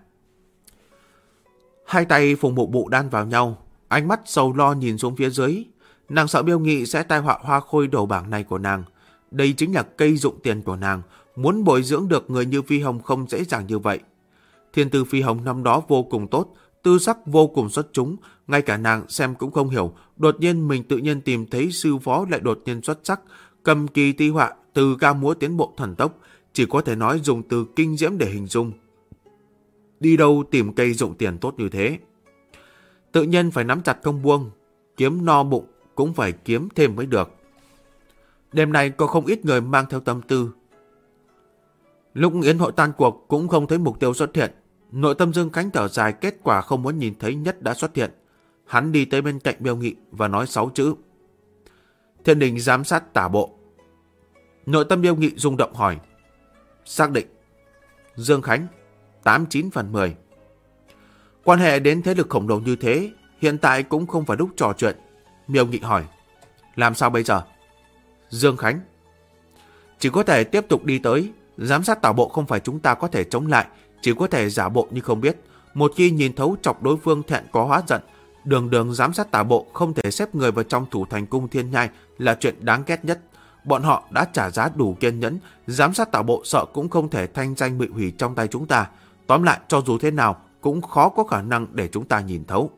Speaker 1: Hai tay Phùng Mụ Mụ đan vào nhau, ánh mắt sầu lo nhìn xuống phía dưới. Nàng sợ Miêu Nghị sẽ tai họa hoa khôi đầu bảng này của nàng. Đây chính là cây dụng tiền của nàng, muốn bồi dưỡng được người như Phi Hồng không dễ dàng như vậy. Thiên tư Phi Hồng năm đó vô cùng tốt, tư sắc vô cùng xuất chúng, ngay cả nàng xem cũng không hiểu, đột nhiên mình tự nhiên tìm thấy sư phó lại đột nhiên xuất sắc, cầm kỳ ti họa từ ca múa tiến bộ thần tốc, chỉ có thể nói dùng từ kinh diễm để hình dung. Đi đâu tìm cây dụng tiền tốt như thế? Tự nhiên phải nắm chặt không buông, kiếm no bụng cũng phải kiếm thêm mới được. Đêm nay có không ít người mang theo tâm tư. Lúc yến hội tan cuộc cũng không thấy mục tiêu xuất hiện. Nội tâm Dương Khánh thở dài, kết quả không muốn nhìn thấy nhất đã xuất hiện. Hắn đi tới bên cạnh Miêu Nghị và nói 6 chữ: Thiên đình giám sát tả bộ. Nội tâm Miêu Nghị rung động hỏi: Xác định. Dương Khánh: 89 phần 10. Quan hệ đến thế lực khổng lồ như thế, hiện tại cũng không phải lúc trò chuyện. Miêu Nghị hỏi: Làm sao bây giờ? Dương Khánh: Chỉ có thể tiếp tục đi tới. Giám sát tả bộ không phải chúng ta có thể chống lại, chỉ có thể giả bộ như không biết. Một khi nhìn thấu chọc đối phương thẹn có hóa giận. Đường giám sát tả bộ không thể xếp người vào trong Thủ Thành Cung Thiên Nhai là chuyện đáng ghét nhất. Bọn họ đã trả giá đủ kiên nhẫn, giám sát tả bộ sợ cũng không thể thanh danh bị hủy trong tay chúng ta. Tóm lại, cho dù thế nào cũng khó có khả năng để chúng ta nhìn thấu.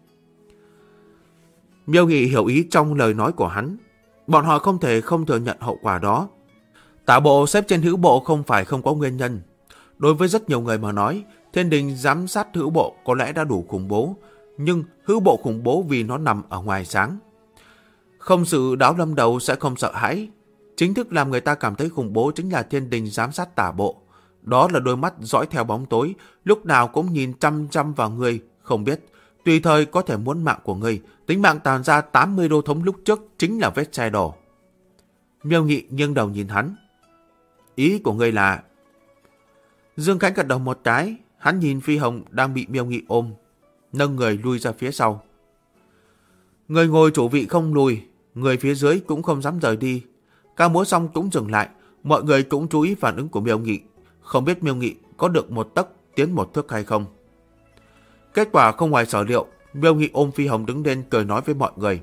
Speaker 1: Miêu Nghị hiểu ý trong lời nói của hắn. Bọn họ không thể không thừa nhận hậu quả đó. Tả bộ xếp trên hữu bộ không phải không có nguyên nhân. Đối với rất nhiều người mà nói, thiên đình giám sát hữu bộ có lẽ đã đủ khủng bố, nhưng hữu bộ khủng bố vì nó nằm ở ngoài sáng. Không sự đáo lâm đầu sẽ không sợ hãi. Chính thức làm người ta cảm thấy khủng bố chính là thiên đình giám sát tả bộ. Đó là đôi mắt dõi theo bóng tối, lúc nào cũng nhìn chăm chăm vào ngươi, không biết. Tùy thời có thể muốn mạng của ngươi, tính mạng tàn ra 80 đô thống lúc trước chính là vết xe đổ. Miêu Nghị nghiêng đầu nhìn hắn. Ý của ngươi là... Dương Khánh gật đầu một cái, hắn nhìn Phi Hồng đang bị Miêu Nghị ôm, nâng người lui ra phía sau. Người ngồi chủ vị không lùi, người phía dưới cũng không dám rời đi. Ca múa xong cũng dừng lại, mọi người cũng chú ý phản ứng của Miêu Nghị, không biết Miêu Nghị có được một tấc tiến một thước hay không. Kết quả không ngoài sở liệu, Miêu Nghị ôm Phi Hồng đứng lên cười nói với mọi người.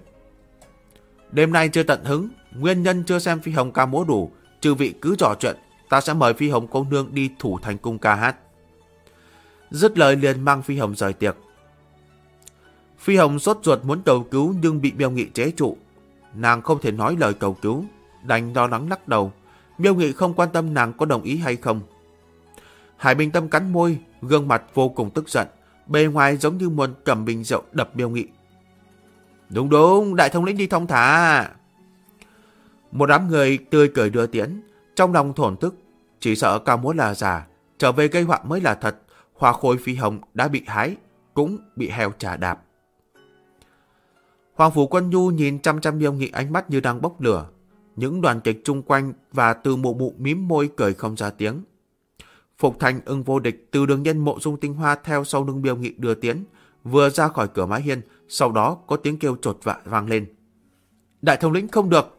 Speaker 1: Đêm nay chưa tận hứng, nguyên nhân chưa xem Phi Hồng ca múa đủ, chư vị cứ trò chuyện, ta sẽ mời Phi Hồng cô nương đi thủ thành cung ca hát. Dứt lời liền mang Phi Hồng rời tiệc. Phi Hồng sốt ruột muốn cầu cứu nhưng bị Miêu Nghị chế trụ. Nàng không thể nói lời cầu cứu, đành lo lắng lắc đầu. Miêu Nghị không quan tâm nàng có đồng ý hay không. Hải Bình Tâm cắn môi, gương mặt vô cùng tức giận, bề ngoài giống như muốn cầm bình rượu đập Miêu Nghị. Đúng đúng, đại thống lĩnh đi thong thả. Một đám người tươi cười đưa tiễn, trong lòng thổn thức, chỉ sợ ca múa là giả, trở về gây họa mới là thật. Hoa khôi Phi Hồng đã bị hái, cũng bị heo trả đạp. Hoàng Phủ Quân Nhu nhìn chăm chăm Miêu Nghị ánh mắt như đang bốc lửa. Những đoàn kịch chung quanh và Từ Mụ Mụ mím môi cười không ra tiếng. Phục Thành Ưng Vô Địch, Từ Đường Nhân, Mộ Dung Tinh Hoa theo sau lưng Miêu Nghị đưa tiến, vừa ra khỏi cửa mái hiên, sau đó có tiếng kêu chột dạ vang lên. Đại thống lĩnh không được.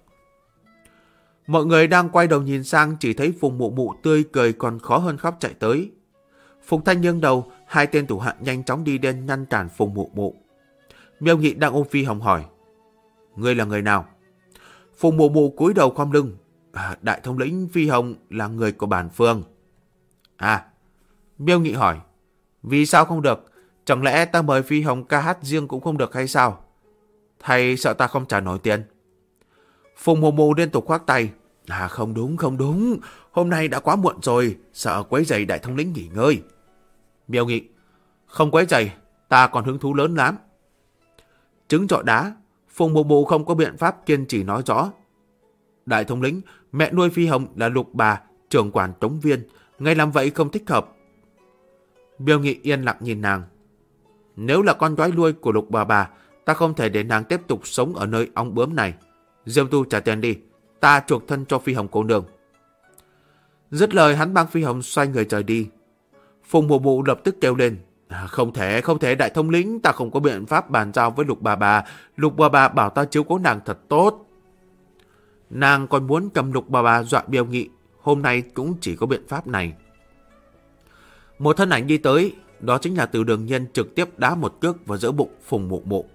Speaker 1: Mọi người đang quay đầu nhìn sang chỉ thấy Phùng Mụ Mụ tươi cười còn khó hơn khóc chạy tới. Phục Thanh nghiêng đầu, hai tên thủ hạ nhanh chóng đi đến ngăn cản Phùng Mụ Mụ. Miêu Nghị đang ôm Phi Hồng hỏi. Ngươi là người nào? Phùng Mụ Mụ cúi đầu khom lưng. Đại thống lĩnh Phi Hồng là người của bản phương. Miêu Nghị hỏi. Vì sao không được? Chẳng lẽ ta mời Phi Hồng ca hát riêng cũng không được hay sao? Thầy sợ ta không trả nổi tiền. Phùng Mụ Mụ liên tục khoác tay. Không đúng. Hôm nay đã quá muộn rồi, sợ quấy rầy đại thống lĩnh nghỉ ngơi. Miêu Nghị. Không quấy rầy, ta còn hứng thú lớn lắm. Trứng trọi đá, Phùng Mụ Mụ không có biện pháp kiên trì nói rõ. Đại thống lĩnh, mẹ nuôi Phi Hồng là Lục bà, trưởng quản Tống Viên, ngay làm vậy không thích hợp. Miêu Nghị yên lặng nhìn nàng. Nếu là con gái nuôi của Lục bà, ta không thể để nàng tiếp tục sống ở nơi ong bướm này. Diêm Tu trả tiền đi, ta chuộc thân cho Phi Hồng cô nương. Dứt lời hắn mang Phi Hồng xoay người rời đi. Phùng Mụ Mụ lập tức kêu lên. Không thể đại thống lĩnh, ta không có biện pháp bàn giao với Lục bà. Lục bà bảo ta chiếu cố nàng thật tốt. Nàng còn muốn cầm Lục bà dọa Miêu Nghị, hôm nay cũng chỉ có biện pháp này. Một thân ảnh đi tới, đó chính là Từ Đường Nhân trực tiếp đá một cước vào giữa bụng Phùng Mụ Mụ.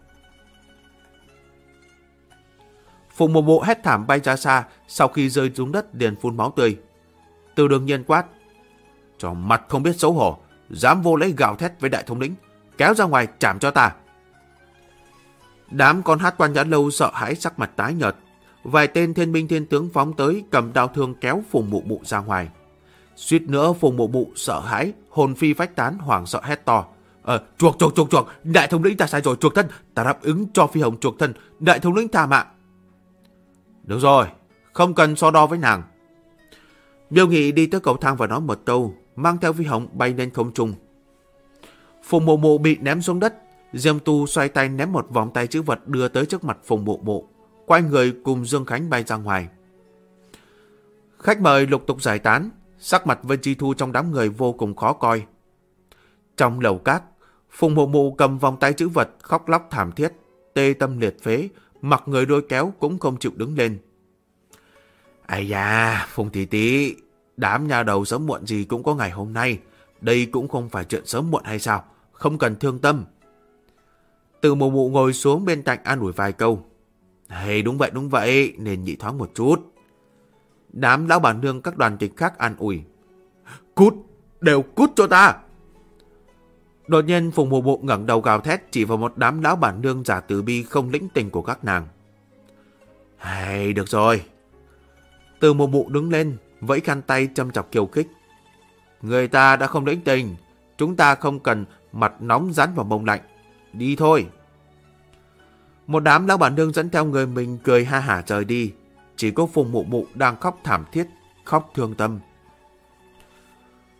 Speaker 1: Phùng Mụ Mụ hét thảm bay ra xa, sau khi rơi xuống đất liền phun máu tươi. Từ Đường Nhân quát. Cho mặt không biết xấu hổ, dám vô lễ gào thét với đại thống lĩnh, kéo ra ngoài chảm cho ta. Đám con hát Quan Nhã Lâu sợ hãi sắc mặt tái nhợt. Vài tên thiên binh thiên tướng phóng tới cầm đao thương kéo Phùng Mụ Mụ ra ngoài. Suýt nữa Phùng Mụ Mụ sợ hãi, hồn phi phách tán, hoảng sợ hét to. Chuộc, đại thống lĩnh ta sai rồi, chuộc thân, ta đáp ứng cho Phi Hồng chuộc thân, đại thống lĩnh tha mạng. Được rồi, không cần so đo với nàng. Miêu Nghị đi tới cầu thang và nói một câu, mang theo Phi Hồng bay lên không trung. Phùng Mụ Mụ bị ném xuống đất, Diêm Tu xoay tay ném một vòng tay chữ vật đưa tới trước mặt Phùng Mụ Mụ, quay người cùng Dương Khánh bay ra ngoài. Khách mời lục tục giải tán, sắc mặt Vân Chi Thu trong đám người vô cùng khó coi. Trong lầu cát, Phùng Mụ Mụ cầm vòng tay chữ vật khóc lóc thảm thiết, tê tâm liệt phế, mặc người đôi kéo cũng không chịu đứng lên. Ây da, Phùng tỷ tỷ, đám nhà đầu sớm muộn gì cũng có ngày hôm nay, đây cũng không phải chuyện sớm muộn hay sao, không cần thương tâm. Từ Mụ Mụ ngồi xuống bên cạnh an ủi vài câu. Đúng vậy, nên nhị thoáng một chút. Đám lão bản nương các đoàn kịch khác an ủi. Cút, đều cút cho ta. Đột nhiên Phùng Mụ Mụ ngẩng đầu gào thét chỉ vào một đám lão bản nương giả từ bi không lĩnh tình của các nàng. Được rồi. Từ Mụ Mụ đứng lên, vẫy khăn tay châm chọc khiêu khích. Người ta đã không lĩnh tình, chúng ta không cần mặt nóng dán vào mông lạnh. Đi thôi. Một đám lão bản nương dẫn theo người mình cười ha hả rời đi. Chỉ có Phùng Mụ Mụ đang khóc thảm thiết, khóc thương tâm.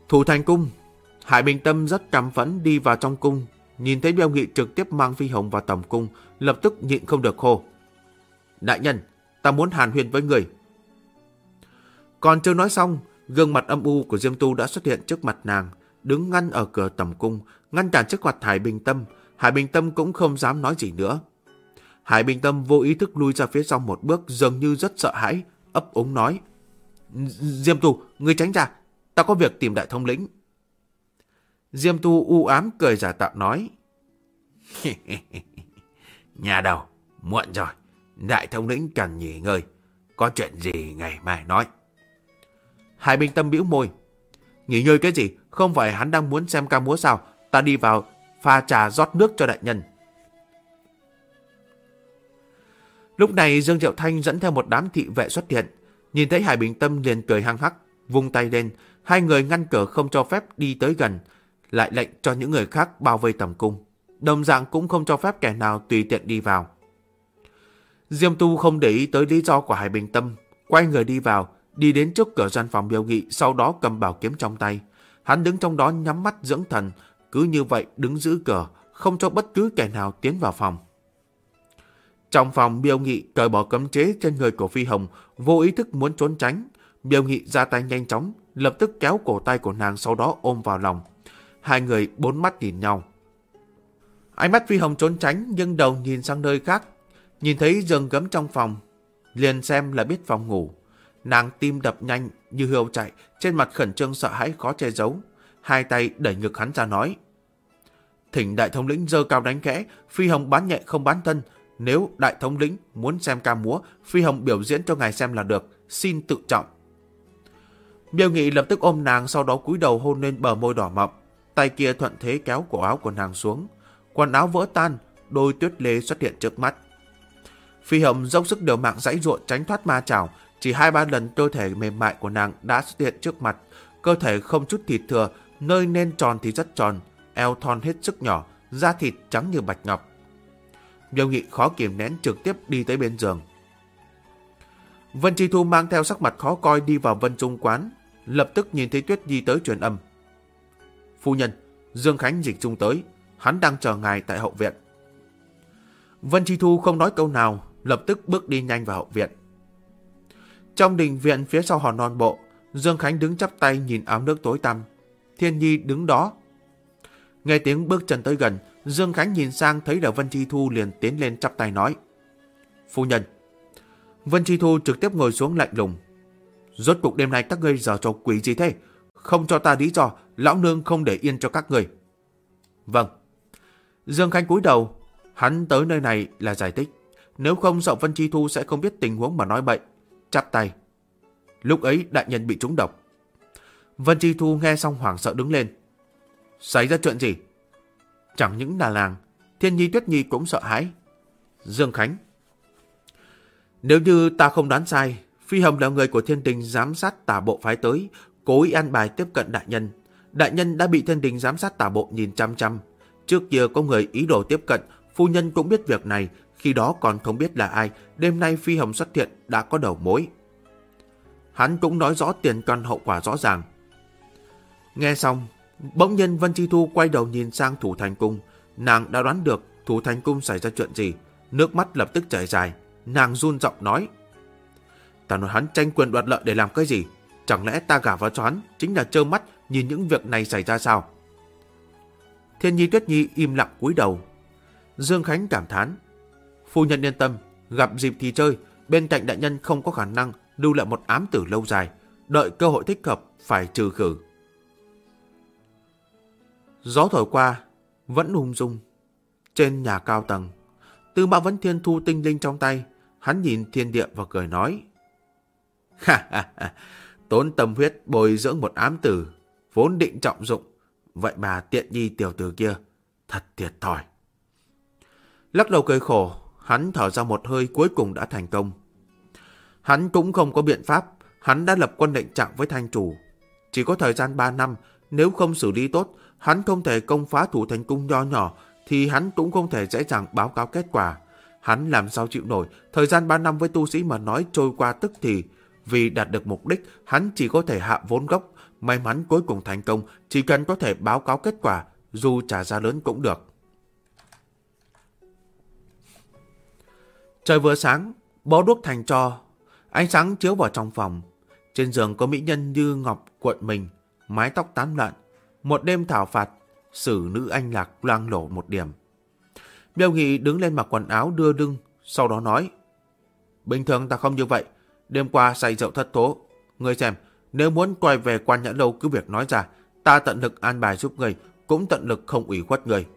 Speaker 1: Thủ thành cung. Hải Bình Tâm rất căm phẫn đi vào trong cung, nhìn thấy Miêu Nghị trực tiếp mang Phi Hồng vào tầm cung, lập tức nhịn không được hô: đại nhân, ta muốn hàn huyên với người. Còn chưa nói xong, gương mặt âm u của Diêm Tu đã xuất hiện trước mặt nàng, đứng ngăn ở cửa tầm cung, ngăn cản trước mặt Hải Bình Tâm. Hải Bình Tâm cũng không dám nói gì nữa. Hải Bình Tâm vô ý thức lui ra phía sau một bước, dường như rất sợ hãi, ấp úng nói: Diêm Tu, ngươi tránh ra, ta có việc tìm đại thống lĩnh. Diêm Tu u ám cười giả tạo nói: nhà đầu, muộn rồi, đại thống lĩnh cần nghỉ ngơi, có chuyện gì ngày mai nói. Hải Bình Tâm bĩu môi: nghỉ ngơi cái gì, không phải hắn đang muốn xem ca múa sao? Ta đi vào pha trà rót nước cho đại nhân. Lúc này Dương Diệu Thanh dẫn theo một đám thị vệ xuất hiện, nhìn thấy Hải Bình Tâm liền cười hăng hắc, vung tay lên, hai người ngăn cửa không cho phép đi tới gần, lại lệnh cho những người khác bao vây tầm cung, đồng dạng cũng không cho phép kẻ nào tùy tiện đi vào. Diêm Tu không để ý tới lý do của Hải Bình Tâm, quay người đi vào, đi đến trước cửa gian phòng Miêu Nghị, sau đó cầm bảo kiếm trong tay. Hắn đứng trong đó nhắm mắt dưỡng thần, cứ như vậy đứng giữ cửa, không cho bất cứ kẻ nào tiến vào phòng. Trong phòng, Miêu Nghị cởi bỏ cấm chế trên người của Phi Hồng, vô ý thức muốn trốn tránh. Miêu Nghị ra tay nhanh chóng, lập tức kéo cổ tay của nàng, sau đó ôm vào lòng. Hai người bốn mắt nhìn nhau. Ánh mắt Phi Hồng trốn tránh, nhưng đầu nhìn sang nơi khác, nhìn thấy giường gấm trong phòng, liền xem là biết phòng ngủ. Nàng tim đập nhanh như hươu chạy, trên mặt khẩn trương sợ hãi khó che giấu, hai tay đẩy ngực hắn ra nói: thỉnh đại thống lĩnh giơ cao đánh khẽ, Phi Hồng bán nhẹ không bán thân. Nếu đại thống lĩnh muốn xem ca múa, Phi Hồng biểu diễn cho ngài xem là được, xin tự trọng. Miêu Nghị lập tức ôm nàng, sau đó cúi đầu hôn lên bờ môi đỏ mọng, tay kia thuận thế kéo cổ áo của nàng xuống, quần áo vỡ tan, đôi tuyết lê xuất hiện trước mắt. Phi Hồng dốc sức liều mạng giãy giụa tránh thoát ma chảo, chỉ 2-3 lần cơ thể mềm mại của nàng đã xuất hiện trước mặt, cơ thể không chút thịt thừa, nơi nên tròn thì rất tròn, eo thon hết sức nhỏ, da thịt trắng như bạch ngọc. Miêu Nghị khó kìm nén trực tiếp đi tới bên giường. Vân Chi Thu mang theo sắc mặt khó coi đi vào Vân Trung quán, lập tức nhìn thấy Tuyết Nhi tới truyền âm: phu nhân, Dương Khánh dịch trung tới, hắn đang chờ ngài tại hậu viện. Vân Chi Thu không nói câu nào, lập tức bước đi nhanh vào hậu viện. Trong đình viện phía sau hòn non bộ, Dương Khánh đứng chắp tay nhìn áo nước tối tăm. Thiên Nhi đứng đó. Nghe tiếng bước chân tới gần, Dương Khánh nhìn sang thấy là Vân Chi Thu liền tiến lên chắp tay nói: phu nhân. Vân Chi Thu trực tiếp ngồi xuống lạnh lùng: rốt cuộc đêm nay các ngươi giở trò quỷ gì thế? Không cho ta lý do, lão nương không để yên cho các ngươi. Vâng. Dương Khánh cúi đầu, hắn tới nơi này là giải thích, nếu không sợ Vân Chi Thu sẽ không biết tình huống mà nói bậy. Chắp tay: lúc ấy đại nhân bị trúng độc. Vân Chi Thu nghe xong hoảng sợ đứng lên: xảy ra chuyện gì? Chẳng những là nàng, Thiên Nhi Tuyết Nhi cũng sợ hãi. Dương Khánh: nếu như ta không đoán sai, Phi Hồng là người của Thiên Đình giám sát tả bộ phái tới, cố ý an bài tiếp cận đại nhân. Đại nhân đã bị Thiên Đình giám sát tả bộ nhìn chăm chăm. Trước kia có người ý đồ tiếp cận, phu nhân cũng biết việc này, khi đó còn không biết là ai. Đêm nay Phi Hồng xuất hiện đã có đầu mối. Hắn cũng nói rõ tiền căn hậu quả rõ ràng. Nghe xong, bỗng nhiên Vân Chi Thu quay đầu nhìn sang Thủ Thành Cung. Nàng đã đoán được Thủ Thành Cung xảy ra chuyện gì, nước mắt lập tức chảy dài. Nàng run giọng nói: ta nói hắn tranh quyền đoạt lợi để làm cái gì? Chẳng lẽ ta gả vào cho hắn chính là trơ mắt nhìn những việc này xảy ra sao? Thiên Nhi Tuyết Nhi im lặng cúi đầu. Dương Khánh cảm thán: phu nhân yên tâm, gặp dịp thì chơi, bên cạnh đại nhân không có khả năng lưu lại một ám tử lâu dài, đợi cơ hội thích hợp phải trừ khử. Gió thổi qua vẫn ung dung. Trên nhà cao tầng, Tư Mã Vấn Thiên thu tinh linh trong tay, hắn nhìn thiên địa và cười nói: tốn tâm huyết bồi dưỡng một ám tử, vốn định trọng dụng, vậy mà tiện nhi tiểu tử kia thật thiệt thòi. Lắc đầu cười khổ, hắn thở ra một hơi, cuối cùng đã thành công. Hắn cũng không có biện pháp, hắn đã lập quân lệnh trạng với Thanh Chủ. Chỉ có thời gian 3 năm, nếu không xử lý tốt, hắn không thể công phá Thủ Thành Cung nho nhỏ, thì hắn cũng không thể dễ dàng báo cáo kết quả. Hắn làm sao chịu nổi, thời gian 3 năm với tu sĩ mà nói trôi qua tức thì. Vì đạt được mục đích, hắn chỉ có thể hạ vốn gốc, May mắn cuối cùng thành công, chỉ cần có thể báo cáo kết quả, dù trả giá lớn cũng được. Trời vừa sáng, bó đuốc thành tro, ánh sáng chiếu vào trong phòng. Trên giường có mỹ nhân như ngọc cuộn mình, mái tóc tán loạn. Một đêm thảo phạt, xử nữ anh lạc loang lổ một điểm. Miêu Nghị đứng lên mặc quần áo đưa lưng, sau đó nói: bình thường ta không như vậy, đêm qua say rượu thất thố. Ngươi xem, nếu muốn quay về Quan Nhã Lâu cứ việc nói ra, ta tận lực an bài giúp ngươi, cũng tận lực không ủy khuất ngươi.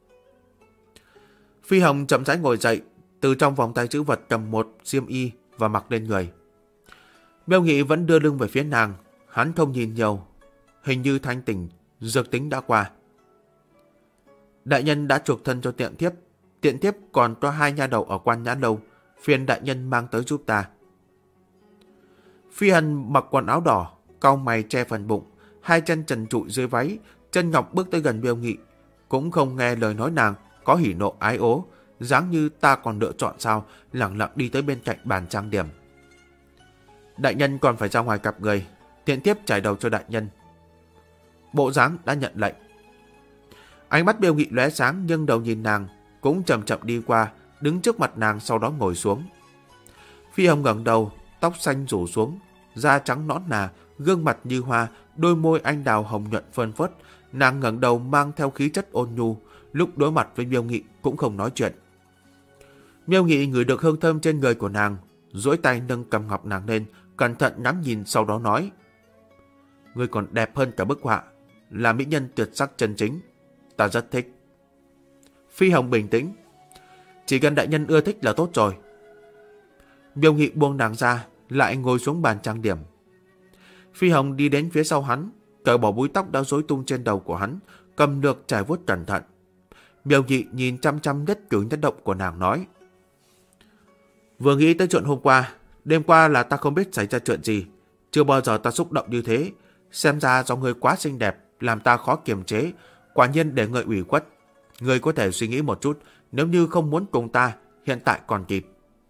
Speaker 1: Phi Hồng chậm rãi ngồi dậy, từ trong vòng tay trữ vật cầm một xiêm y và mặc lên người. Miêu Nghị vẫn đưa lưng về phía nàng, hắn không nhìn nhiều, hình như thanh tỉnh, dược tính đã qua. Đại nhân đã chuộc thân cho tiện thiếp còn có 2 nha đầu ở Quan Nhã Lâu, phiền đại nhân mang tới giúp ta. Phi Hân mặc quần áo đỏ, cau mày che phần bụng, 2 chân trần trụi dưới váy, chân ngọc bước tới gần Miêu Nghị, cũng không nghe lời nói nàng, có hỉ nộ ái ố, dáng như ta còn lựa chọn sao, lẳng lặng đi tới bên cạnh bàn trang điểm. Đại nhân còn phải ra ngoài gặp người, tiện thiếp trải đầu cho đại nhân. Bộ dáng đã nhận lệnh. Ánh mắt Miêu Nghị lóe sáng nhưng đầu nhìn nàng, cũng chậm chậm đi qua, đứng trước mặt nàng sau đó ngồi xuống. Phi Hồng ngẩng đầu, tóc xanh rủ xuống, da trắng nõn nà, gương mặt như hoa, đôi môi anh đào hồng nhuận phơn phớt. Nàng ngẩng đầu mang theo khí chất ôn nhu, lúc đối mặt với Miêu Nghị cũng không nói chuyện. Miêu Nghị ngửi được hương thơm trên người của nàng, duỗi tay nâng cầm ngọc nàng lên, cẩn thận ngắm nhìn sau đó nói: ngươi còn đẹp hơn cả bức họa, là mỹ nhân tuyệt sắc chân chính, ta rất thích. Phi Hồng bình tĩnh: chỉ cần đại nhân ưa thích là tốt rồi. Miêu Nghị buông nàng ra, lại ngồi xuống bàn trang điểm. Phi Hồng đi đến phía sau hắn, cởi bỏ búi tóc đã rối tung trên đầu của hắn, cầm được trải vuốt cẩn thận. Miêu Nghị nhìn chăm chăm nhất cử nhất động của nàng nói: vừa nghĩ tới chuyện hôm qua, đêm qua là ta không biết xảy ra chuyện gì, chưa bao giờ ta xúc động như thế, xem ra do ngươi quá xinh đẹp làm ta khó kiềm chế, quả nhiên để ngươi ủy khuất. Ngươi có thể suy nghĩ một chút, nếu như không muốn cùng ta, hiện tại còn kịp.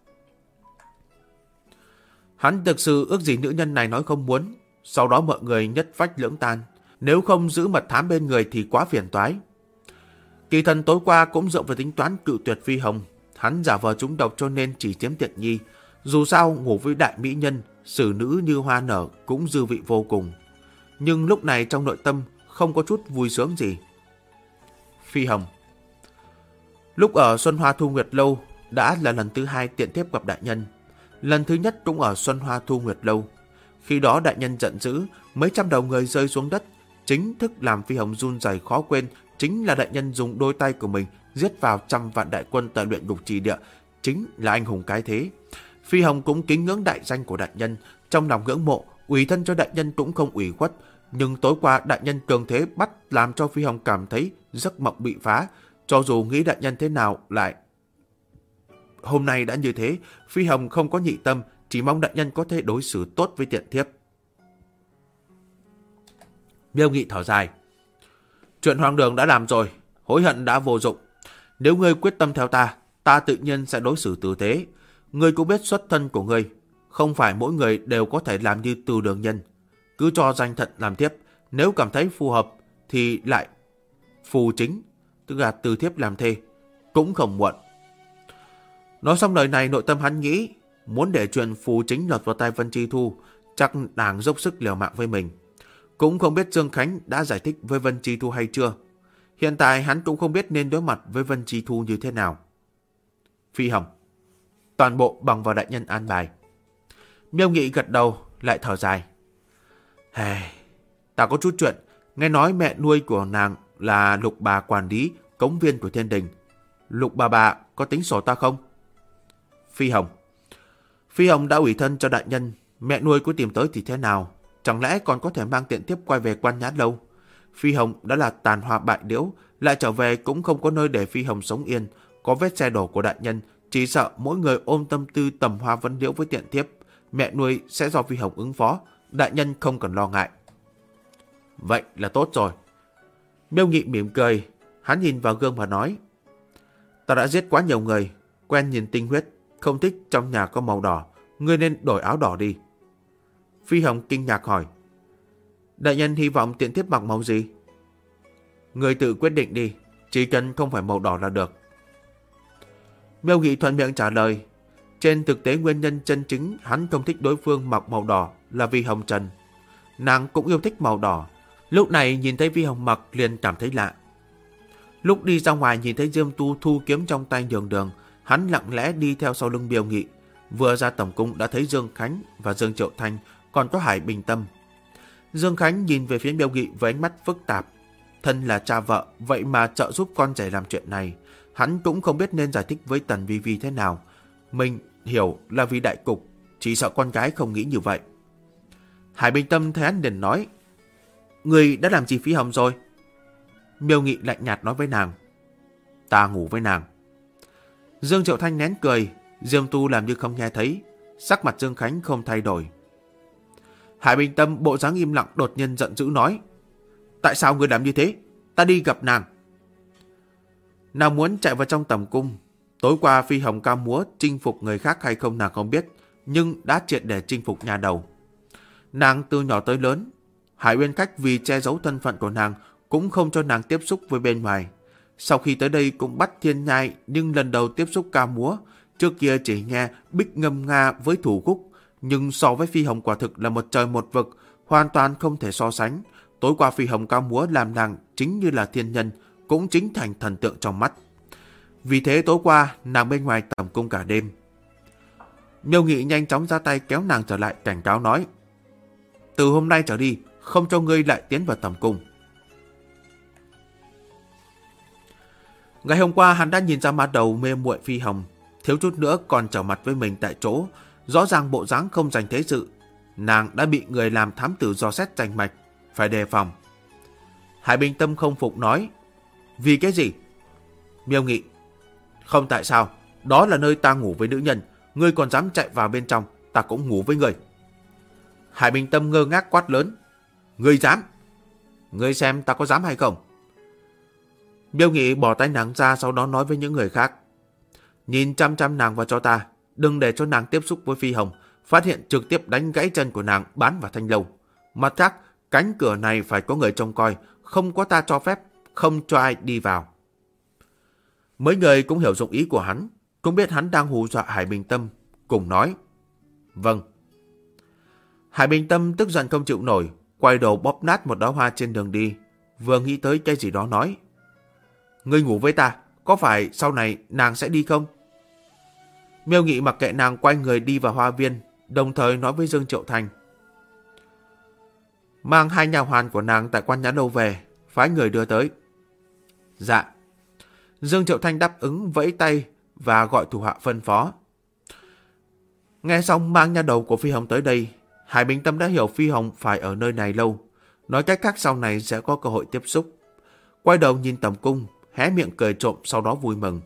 Speaker 1: Hắn thực sự ước gì nữ nhân này nói không muốn, sau đó mọi người nhất phách lưỡng tan, nếu không giữ mật thám bên người thì quá phiền toái. Kỳ Thần tối qua cũng dựa vào tính toán cự tuyệt Phi Hồng, hắn giả vờ trúng độc cho nên chỉ chiếm tiện nghi. Dù sao ngủ với đại mỹ nhân, xử nữ như hoa nở cũng dư vị vô cùng. Nhưng lúc này trong nội tâm không có chút vui sướng gì. Phi Hồng: lúc ở Xuân Hoa Thu Nguyệt Lâu đã là lần thứ 2 tiện thiếp gặp đại nhân. Lần thứ nhất cũng ở Xuân Hoa Thu Nguyệt Lâu. Khi đó đại nhân giận dữ, mấy trăm đầu người rơi xuống đất. Chính thức làm Phi Hồng run rẩy khó quên chính là đại nhân dùng đôi tay của mình giết vào 100 vạn đại quân tại luyện ngục trì địa, chính là anh hùng cái thế. Phi Hồng cũng kính ngưỡng đại danh của đại nhân, trong lòng ngưỡng mộ, ủy thân cho đại nhân cũng không ủy khuất. Nhưng tối qua đại nhân cường thế bắt làm cho Phi Hồng cảm thấy giấc mộng bị phá. Cho dù nghĩ đại nhân thế nào lại hôm nay đã như thế, Phi Hồng không có nhị tâm, chỉ mong đại nhân có thể đối xử tốt với tiện thiếp. Miêu Nghị thở dài: chuyện hoang đường đã làm rồi, hối hận đã vô dụng. Nếu ngươi quyết tâm theo ta, ta tự nhiên sẽ đối xử tử tế. Ngươi cũng biết xuất thân của ngươi, không phải mỗi người đều có thể làm như Từ Đường Nhân. Cứ cho danh thận làm thiếp, nếu cảm thấy phù hợp thì lại phù chính, tức là từ thiếp làm thê, cũng không muộn. Nói xong lời này, nội tâm hắn nghĩ, muốn để chuyện phù chính lọt vào tay Vân Chi Thu, chắc nàng dốc sức liều mạng với mình. Cũng không biết Dương Khánh đã giải thích với Vân Chi Thu hay chưa. Hiện tại hắn cũng không biết nên đối mặt với Vân Chi Thu như thế nào. Phi Hồng: toàn bộ bằng vào đại nhân an bài. Miêu Nghị gật đầu, lại thở dài: ta có chút chuyện, nghe nói mẹ nuôi của nàng là Lục bà quản lý cống viên của Thiên Đình. Lục bà có tính sổ ta không? Phi Hồng đã ủy thân cho đại nhân, mẹ nuôi có tìm tới thì thế nào? Chẳng lẽ còn có thể mang tiện thiếp quay về Quan Nhã Lâu? Phi Hồng đã là tàn hoa bại liễu, lại trở về cũng không có nơi để Phi Hồng sống yên. Có vết xe đổ của đại nhân, chỉ sợ mỗi người ôm tâm tư tầm hoa vấn liễu với tiện thiếp, mẹ nuôi sẽ do Phi Hồng ứng phó, đại nhân không cần lo ngại. Vậy là tốt rồi. Miêu Nghị mỉm cười, hắn nhìn vào gương và nói: ta đã giết quá nhiều người, quen nhìn tinh huyết, không thích trong nhà có màu đỏ, ngươi nên đổi áo đỏ đi. Phi Hồng kinh ngạc hỏi: Đại nhân hy vọng tiện thiếp mặc màu gì? Người tự quyết định đi, chỉ cần không phải màu đỏ là được. Miêu Nghị thuận miệng trả lời. Trên thực tế nguyên nhân chân chính hắn không thích đối phương mặc màu đỏ là vì Hồng Trần. Nàng cũng yêu thích màu đỏ. Lúc này nhìn thấy Vi Hồng mặc liền cảm thấy lạ. Lúc đi ra ngoài nhìn thấy Diêm Tu thu kiếm trong tay nhường đường, hắn lặng lẽ đi theo sau lưng Miêu Nghị. Vừa ra tầm cung đã thấy Dương Khánh và Dương Triệu Thanh, còn có Hải Bình Tâm. Dương Khánh nhìn về phía Miêu Nghị với ánh mắt phức tạp. Thân là cha vợ, vậy mà trợ giúp con rể làm chuyện này. Hắn cũng không biết nên giải thích với Tần Vi Vi thế nào. Mình hiểu là vì đại cục, chỉ sợ con gái không nghĩ như vậy. Hải Bình Tâm thấy hắn liền nói. Người đã làm gì Phi Hồng rồi? Miêu Nghị lạnh nhạt nói với nàng. Ta ngủ với nàng. Dương Triệu Thanh nén cười, Diêm Tu làm như không nghe thấy. Sắc mặt Dương Khánh không thay đổi. Hải Bình Tâm bộ dáng im lặng đột nhiên giận dữ nói. Tại sao người làm như thế? Ta đi gặp nàng. Nàng muốn chạy vào trong tầm cung. Tối qua Phi Hồng ca múa chinh phục người khác hay không nàng không biết, nhưng đã triệt để chinh phục nhà đầu. Nàng từ nhỏ tới lớn, Hải Uyên Khách vì che giấu thân phận của nàng cũng không cho nàng tiếp xúc với bên ngoài. Sau khi tới đây cũng bắt Thiên Nhai, nhưng lần đầu tiếp xúc ca múa. Trước kia chỉ nghe Bích ngâm nga với thủ khúc, nhưng so với Phi Hồng quả thực là một trời một vực, hoàn toàn không thể so sánh. Tối qua Phi Hồng ca múa làm nàng chính như là thiên nhân, cũng chính thành thần tượng trong mắt. Vì thế tối qua nàng bên ngoài tầm cung cả đêm. Miêu Nghị nhanh chóng ra tay kéo nàng trở lại, cảnh cáo nói. Từ hôm nay trở đi, không cho ngươi lại tiến vào tầm cung. Ngày hôm qua hắn đã nhìn ra má đầu mê muội Phi Hồng, thiếu chút nữa còn trở mặt với mình tại chỗ. Rõ ràng bộ dáng không dành thế sự. Nàng đã bị người làm thám tử dò xét rành mạch, phải đề phòng. Hải Bình Tâm không phục nói. Vì cái gì? Miêu Nghị. Không tại sao, đó là nơi ta ngủ với nữ nhân, ngươi còn dám chạy vào bên trong, ta cũng ngủ với ngươi. Hải Bình Tâm ngơ ngác quát lớn. Ngươi dám? Ngươi xem ta có dám hay không? Miêu Nghị bỏ tay nàng ra, sau đó nói với những người khác. Nhìn chăm chăm nàng vào cho ta, đừng để cho nàng tiếp xúc với Phi Hồng, phát hiện trực tiếp đánh gãy chân của nàng bán vào thanh lâu. Mặt khác, cánh cửa này phải có người trông coi, không có ta cho phép, không cho ai đi vào. Mấy người cũng hiểu dụng ý của hắn, cũng biết hắn đang hù dọa Hải Bình Tâm, cùng nói. Vâng. Hải Bình Tâm tức giận không chịu nổi, quay đầu bóp nát một đóa hoa trên đường đi, vừa nghĩ tới cái gì đó nói. Ngươi ngủ với ta, có phải sau này nàng sẽ đi không? Miêu Nghị mặc kệ nàng quay người đi vào hoa viên, đồng thời nói với Dương Triệu Thanh. Mang 2 nha hoàn của nàng tại quan nhã lâu về, phái người đưa tới. Dạ. Dương Triệu Thanh đáp ứng vẫy tay và gọi thủ hạ phân phó. Nghe xong mang nha đầu của Phi Hồng tới đây, Hải Bình Tâm đã hiểu Phi Hồng phải ở nơi này lâu. Nói cách khác sau này sẽ có cơ hội tiếp xúc. Quay đầu nhìn tầm cung, hé miệng cười trộm, sau đó vui mừng.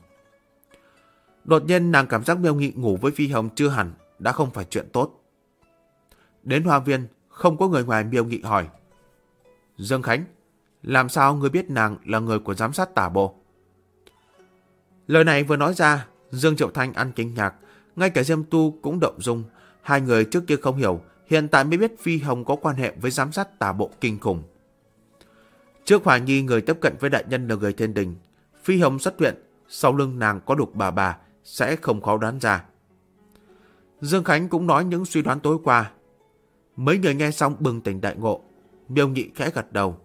Speaker 1: Đột nhiên nàng cảm giác Miêu Nghị ngủ với Phi Hồng chưa hẳn đã không phải chuyện tốt. Đến hoa viên, không có người ngoài, Miêu Nghị hỏi. Dương Khánh, làm sao ngươi biết nàng là người của giám sát tả bộ? Lời này vừa nói ra, Dương Triệu Thanh ăn kinh ngạc, ngay cả Diêm Tu cũng động dung. Hai người trước kia không hiểu, hiện tại mới biết Phi Hồng có quan hệ với giám sát tả bộ kinh khủng. Trước hoài nghi người tiếp cận với đại nhân là người thiên đình, Phi Hồng xuất hiện, sau lưng nàng có đục bà sẽ không khó đoán ra. Dương Khánh cũng nói những suy đoán tối qua. Mấy người nghe xong bừng tỉnh đại ngộ. Miêu Nghị khẽ gật đầu.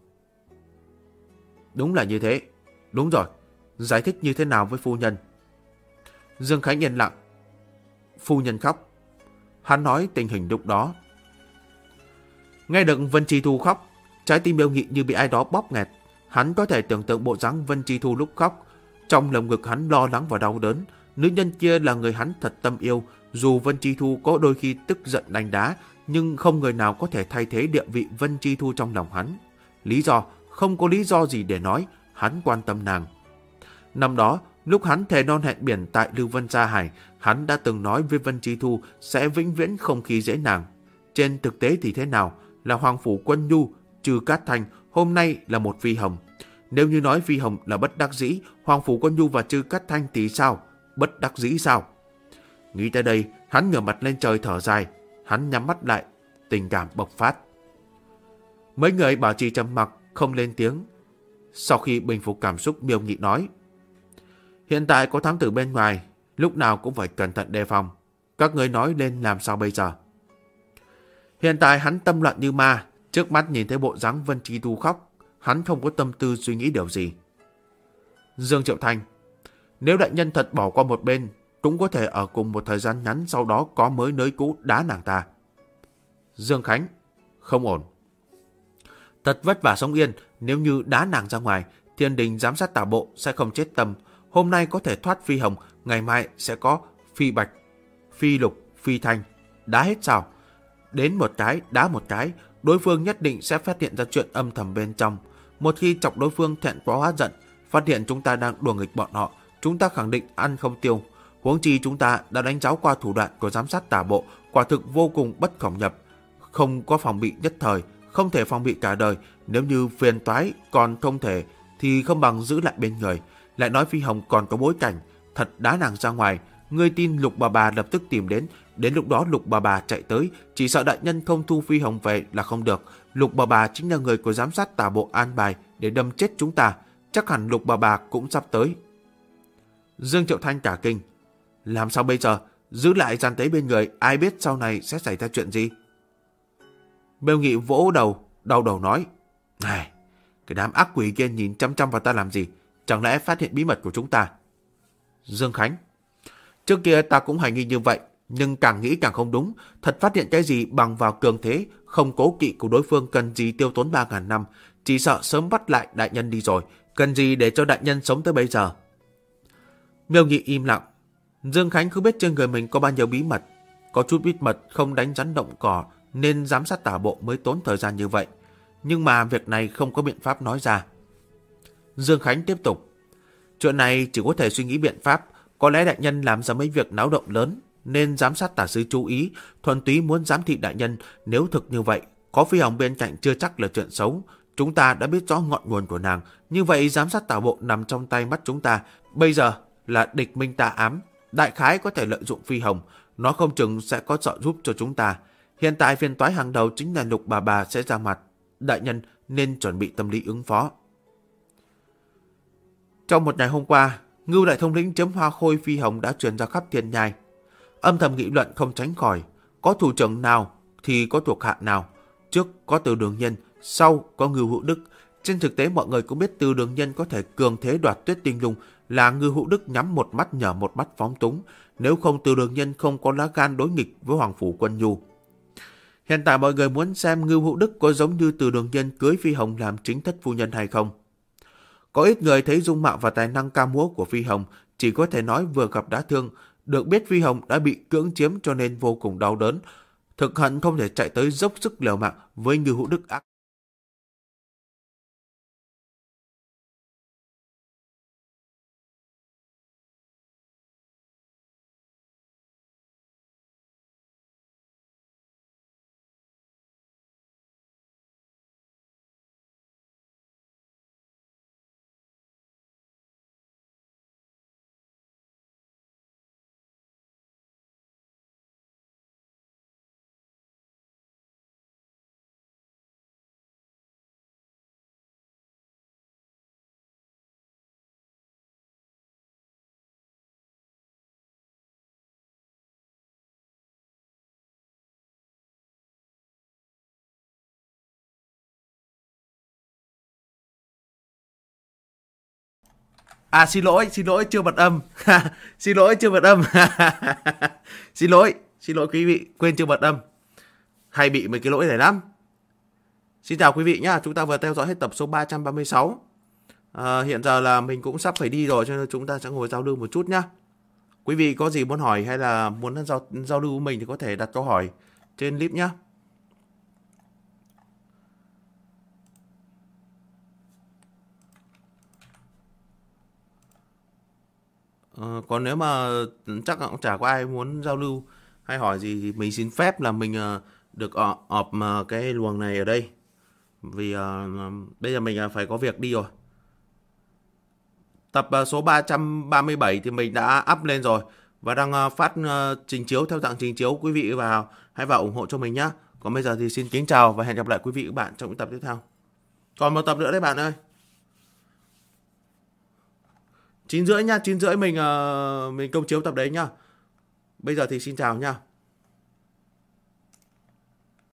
Speaker 1: Đúng là như thế. Đúng rồi. Giải thích như thế nào với phu nhân? Dương Khánh yên lặng. Phu nhân khóc. Hắn nói tình hình lúc đó. Nghe được Vân Chi Thu khóc, trái tim Miêu Nghị như bị ai đó bóp nghẹt. Hắn có thể tưởng tượng bộ dáng Vân Chi Thu lúc khóc. Trong lồng ngực hắn lo lắng và đau đớn. Nữ nhân kia là người hắn thật tâm yêu. Dù Vân Chi Thu có đôi khi tức giận đánh đá, nhưng không người nào có thể thay thế địa vị Vân Chi Thu trong lòng hắn. Lý do, không có lý do gì để nói, hắn quan tâm nàng. Năm đó, lúc hắn thề non hẹn biển tại Lưu Vân Gia Hải, hắn đã từng nói với Vân Chi Thu sẽ vĩnh viễn không khi dễ nàng. Trên thực tế thì thế nào? Là Hoàng Phủ Quân Nhu, trừ Cát Thành, hôm nay là một Phi Hồng. Nếu như nói Phi Hồng là bất đắc dĩ, Hoàng Phủ Quân Nhu và trừ Cát Thanh thì sao? Bất đắc dĩ sao? Nghĩ tới đây, hắn ngửa mặt lên trời thở dài. Hắn nhắm mắt lại, tình cảm bộc phát. Mấy người bảo trì trầm mặc không lên tiếng. Sau khi bình phục cảm xúc, Miêu Nghị nói: hiện tại có thám tử bên ngoài, lúc nào cũng phải cẩn thận đề phòng. Các người nói nên làm sao bây giờ? Hiện tại hắn tâm loạn như ma, trước mắt nhìn thấy bộ dáng Vân Chi Tu khóc, hắn không có tâm tư suy nghĩ điều gì. Dương Triệu Thanh: nếu đại nhân thật bỏ qua một bên, cũng có thể ở cùng một thời gian ngắn sau đó có mới nới cũ đá nàng ta. Dương Khánh: không ổn. Thật vất vả sống yên, nếu như đá nàng ra ngoài, Thiên Đình giám sát tả bộ sẽ không chết tâm. Hôm nay có thể thoát Phi Hồng, ngày mai sẽ có Phi Bạch, Phi Lục, Phi Thanh. Đá hết sao? Đến một cái, đá một cái, đối phương nhất định sẽ phát hiện ra chuyện âm thầm bên trong. Một khi chọc đối phương thẹn quá hóa giận, phát hiện chúng ta đang đùa nghịch bọn họ, chúng ta khẳng định ăn không tiêu. Huống chi chúng ta đã đánh giáo qua thủ đoạn của giám sát tả bộ, quả thực vô cùng bất khổng nhập. Không có phòng bị nhất thời, không thể phòng bị cả đời. Nếu như phiền toái còn không thể, thì không bằng giữ lại bên người. Lại nói Phi Hồng còn có bối cảnh, thật đá nàng ra ngoài, ngươi tin Lục bà lập tức tìm đến. Đến lúc đó Lục bà chạy tới, chỉ sợ đại nhân không thu Phi Hồng về là không được. Lục bà chính là người của giám sát tả bộ an bài để đâm chết chúng ta. Chắc hẳn Lục bà cũng sắp tới. Dương Triệu Thanh cả kinh: làm sao bây giờ? Giữ lại gian tế bên người, ai biết sau này sẽ xảy ra chuyện gì? Miêu Nghị vỗ đầu, đau đầu nói: này, cái đám ác quỷ kia nhìn chăm chăm vào ta làm gì? Chẳng lẽ phát hiện bí mật của chúng ta? Dương Khánh: trước kia ta cũng hoài nghi như vậy, nhưng càng nghĩ càng không đúng. Thật phát hiện cái gì bằng vào cường thế, không cố kỵ của đối phương, cần gì tiêu tốn 3.000 năm. Chỉ sợ sớm bắt lại đại nhân đi rồi, cần gì để cho đại nhân sống tới bây giờ? Miêu Nghị im lặng. Dương Khánh không biết trên người mình có bao nhiêu bí mật. Có chút bí mật không đánh rắn động cỏ, nên giám sát tả bộ mới tốn thời gian như vậy. Nhưng mà việc này không có biện pháp nói ra. Dương Khánh tiếp tục: chuyện này chỉ có thể suy nghĩ biện pháp. Có lẽ đại nhân làm ra mấy việc náo động lớn, nên giám sát tả sứ chú ý, thuần túy muốn giám thị đại nhân. Nếu thực như vậy, có Phi Hồng bên cạnh chưa chắc là chuyện xấu. Chúng ta đã biết rõ ngọn nguồn của nàng, như vậy giám sát tả bộ nằm trong tay mắt chúng ta. Bây giờ là địch minh tà ám, đại khái có thể lợi dụng Phi Hồng, nó không chừng sẽ có trợ giúp cho chúng ta. Hiện tại phiền toái hàng đầu chính là Lục bà sẽ ra mặt, đại nhân nên chuẩn bị tâm lý ứng phó. Trong một ngày hôm qua, Ngưu đại thống lĩnh chấm hoa khôi Phi Hồng đã truyền ra khắp thiên nhai. Âm thầm nghị luận không tránh khỏi, có thủ trưởng nào thì có thuộc hạ nào. Trước có Từ Đường Nhân, sau có Ngưu Hữu Đức. Trên thực tế mọi người cũng biết Từ Đường Nhân có thể cường thế đoạt Tuyết Tinh Lung, là Ngưu Hữu Đức nhắm một mắt nhờ một mắt phóng túng. Nếu không, Từ Đường Nhân không có lá gan đối nghịch với Hoàng Phủ Quân Nhu. Hiện tại mọi người muốn xem Ngưu Hữu Đức có giống như Từ Đường Nhân cưới Phi Hồng làm chính thất phu nhân hay không. Có ít người thấy dung mạo và tài năng ca múa của Phi Hồng, chỉ có thể nói vừa gặp đã thương. Được biết Phi Hồng đã bị cưỡng chiếm cho nên vô cùng đau đớn, thực hận không thể chạy tới dốc sức liều mạng với Ngưu Hữu Đức ác. À xin lỗi chưa bật âm. Xin lỗi chưa bật âm. Xin lỗi quý vị, quên chưa bật âm. Hay bị mấy cái lỗi này lắm. Xin chào quý vị nhá, chúng ta vừa theo dõi hết tập số 336. Hiện giờ là mình cũng sắp phải đi rồi, cho nên chúng ta sẽ ngồi giao lưu một chút nhá. Quý vị có gì muốn hỏi hay là muốn giao lưu với mình thì có thể đặt câu hỏi trên clip nhá. Còn nếu mà chắc là cũng chả có ai muốn giao lưu hay hỏi gì thì mình xin phép là mình được ọp cái luồng này ở đây. Vì bây giờ mình phải có việc đi rồi. Tập số 337 thì mình đã up lên rồi và đang phát trình chiếu theo dạng trình chiếu. Quý vị hãy vào ủng hộ cho mình nhé. Còn bây giờ thì xin kính chào và hẹn gặp lại quý vị và các bạn trong những tập tiếp theo. Còn một tập nữa đấy bạn ơi. 9 rưỡi nhá, 9 rưỡi mình công chiếu tập đấy nhá. Bây giờ thì xin chào nhá.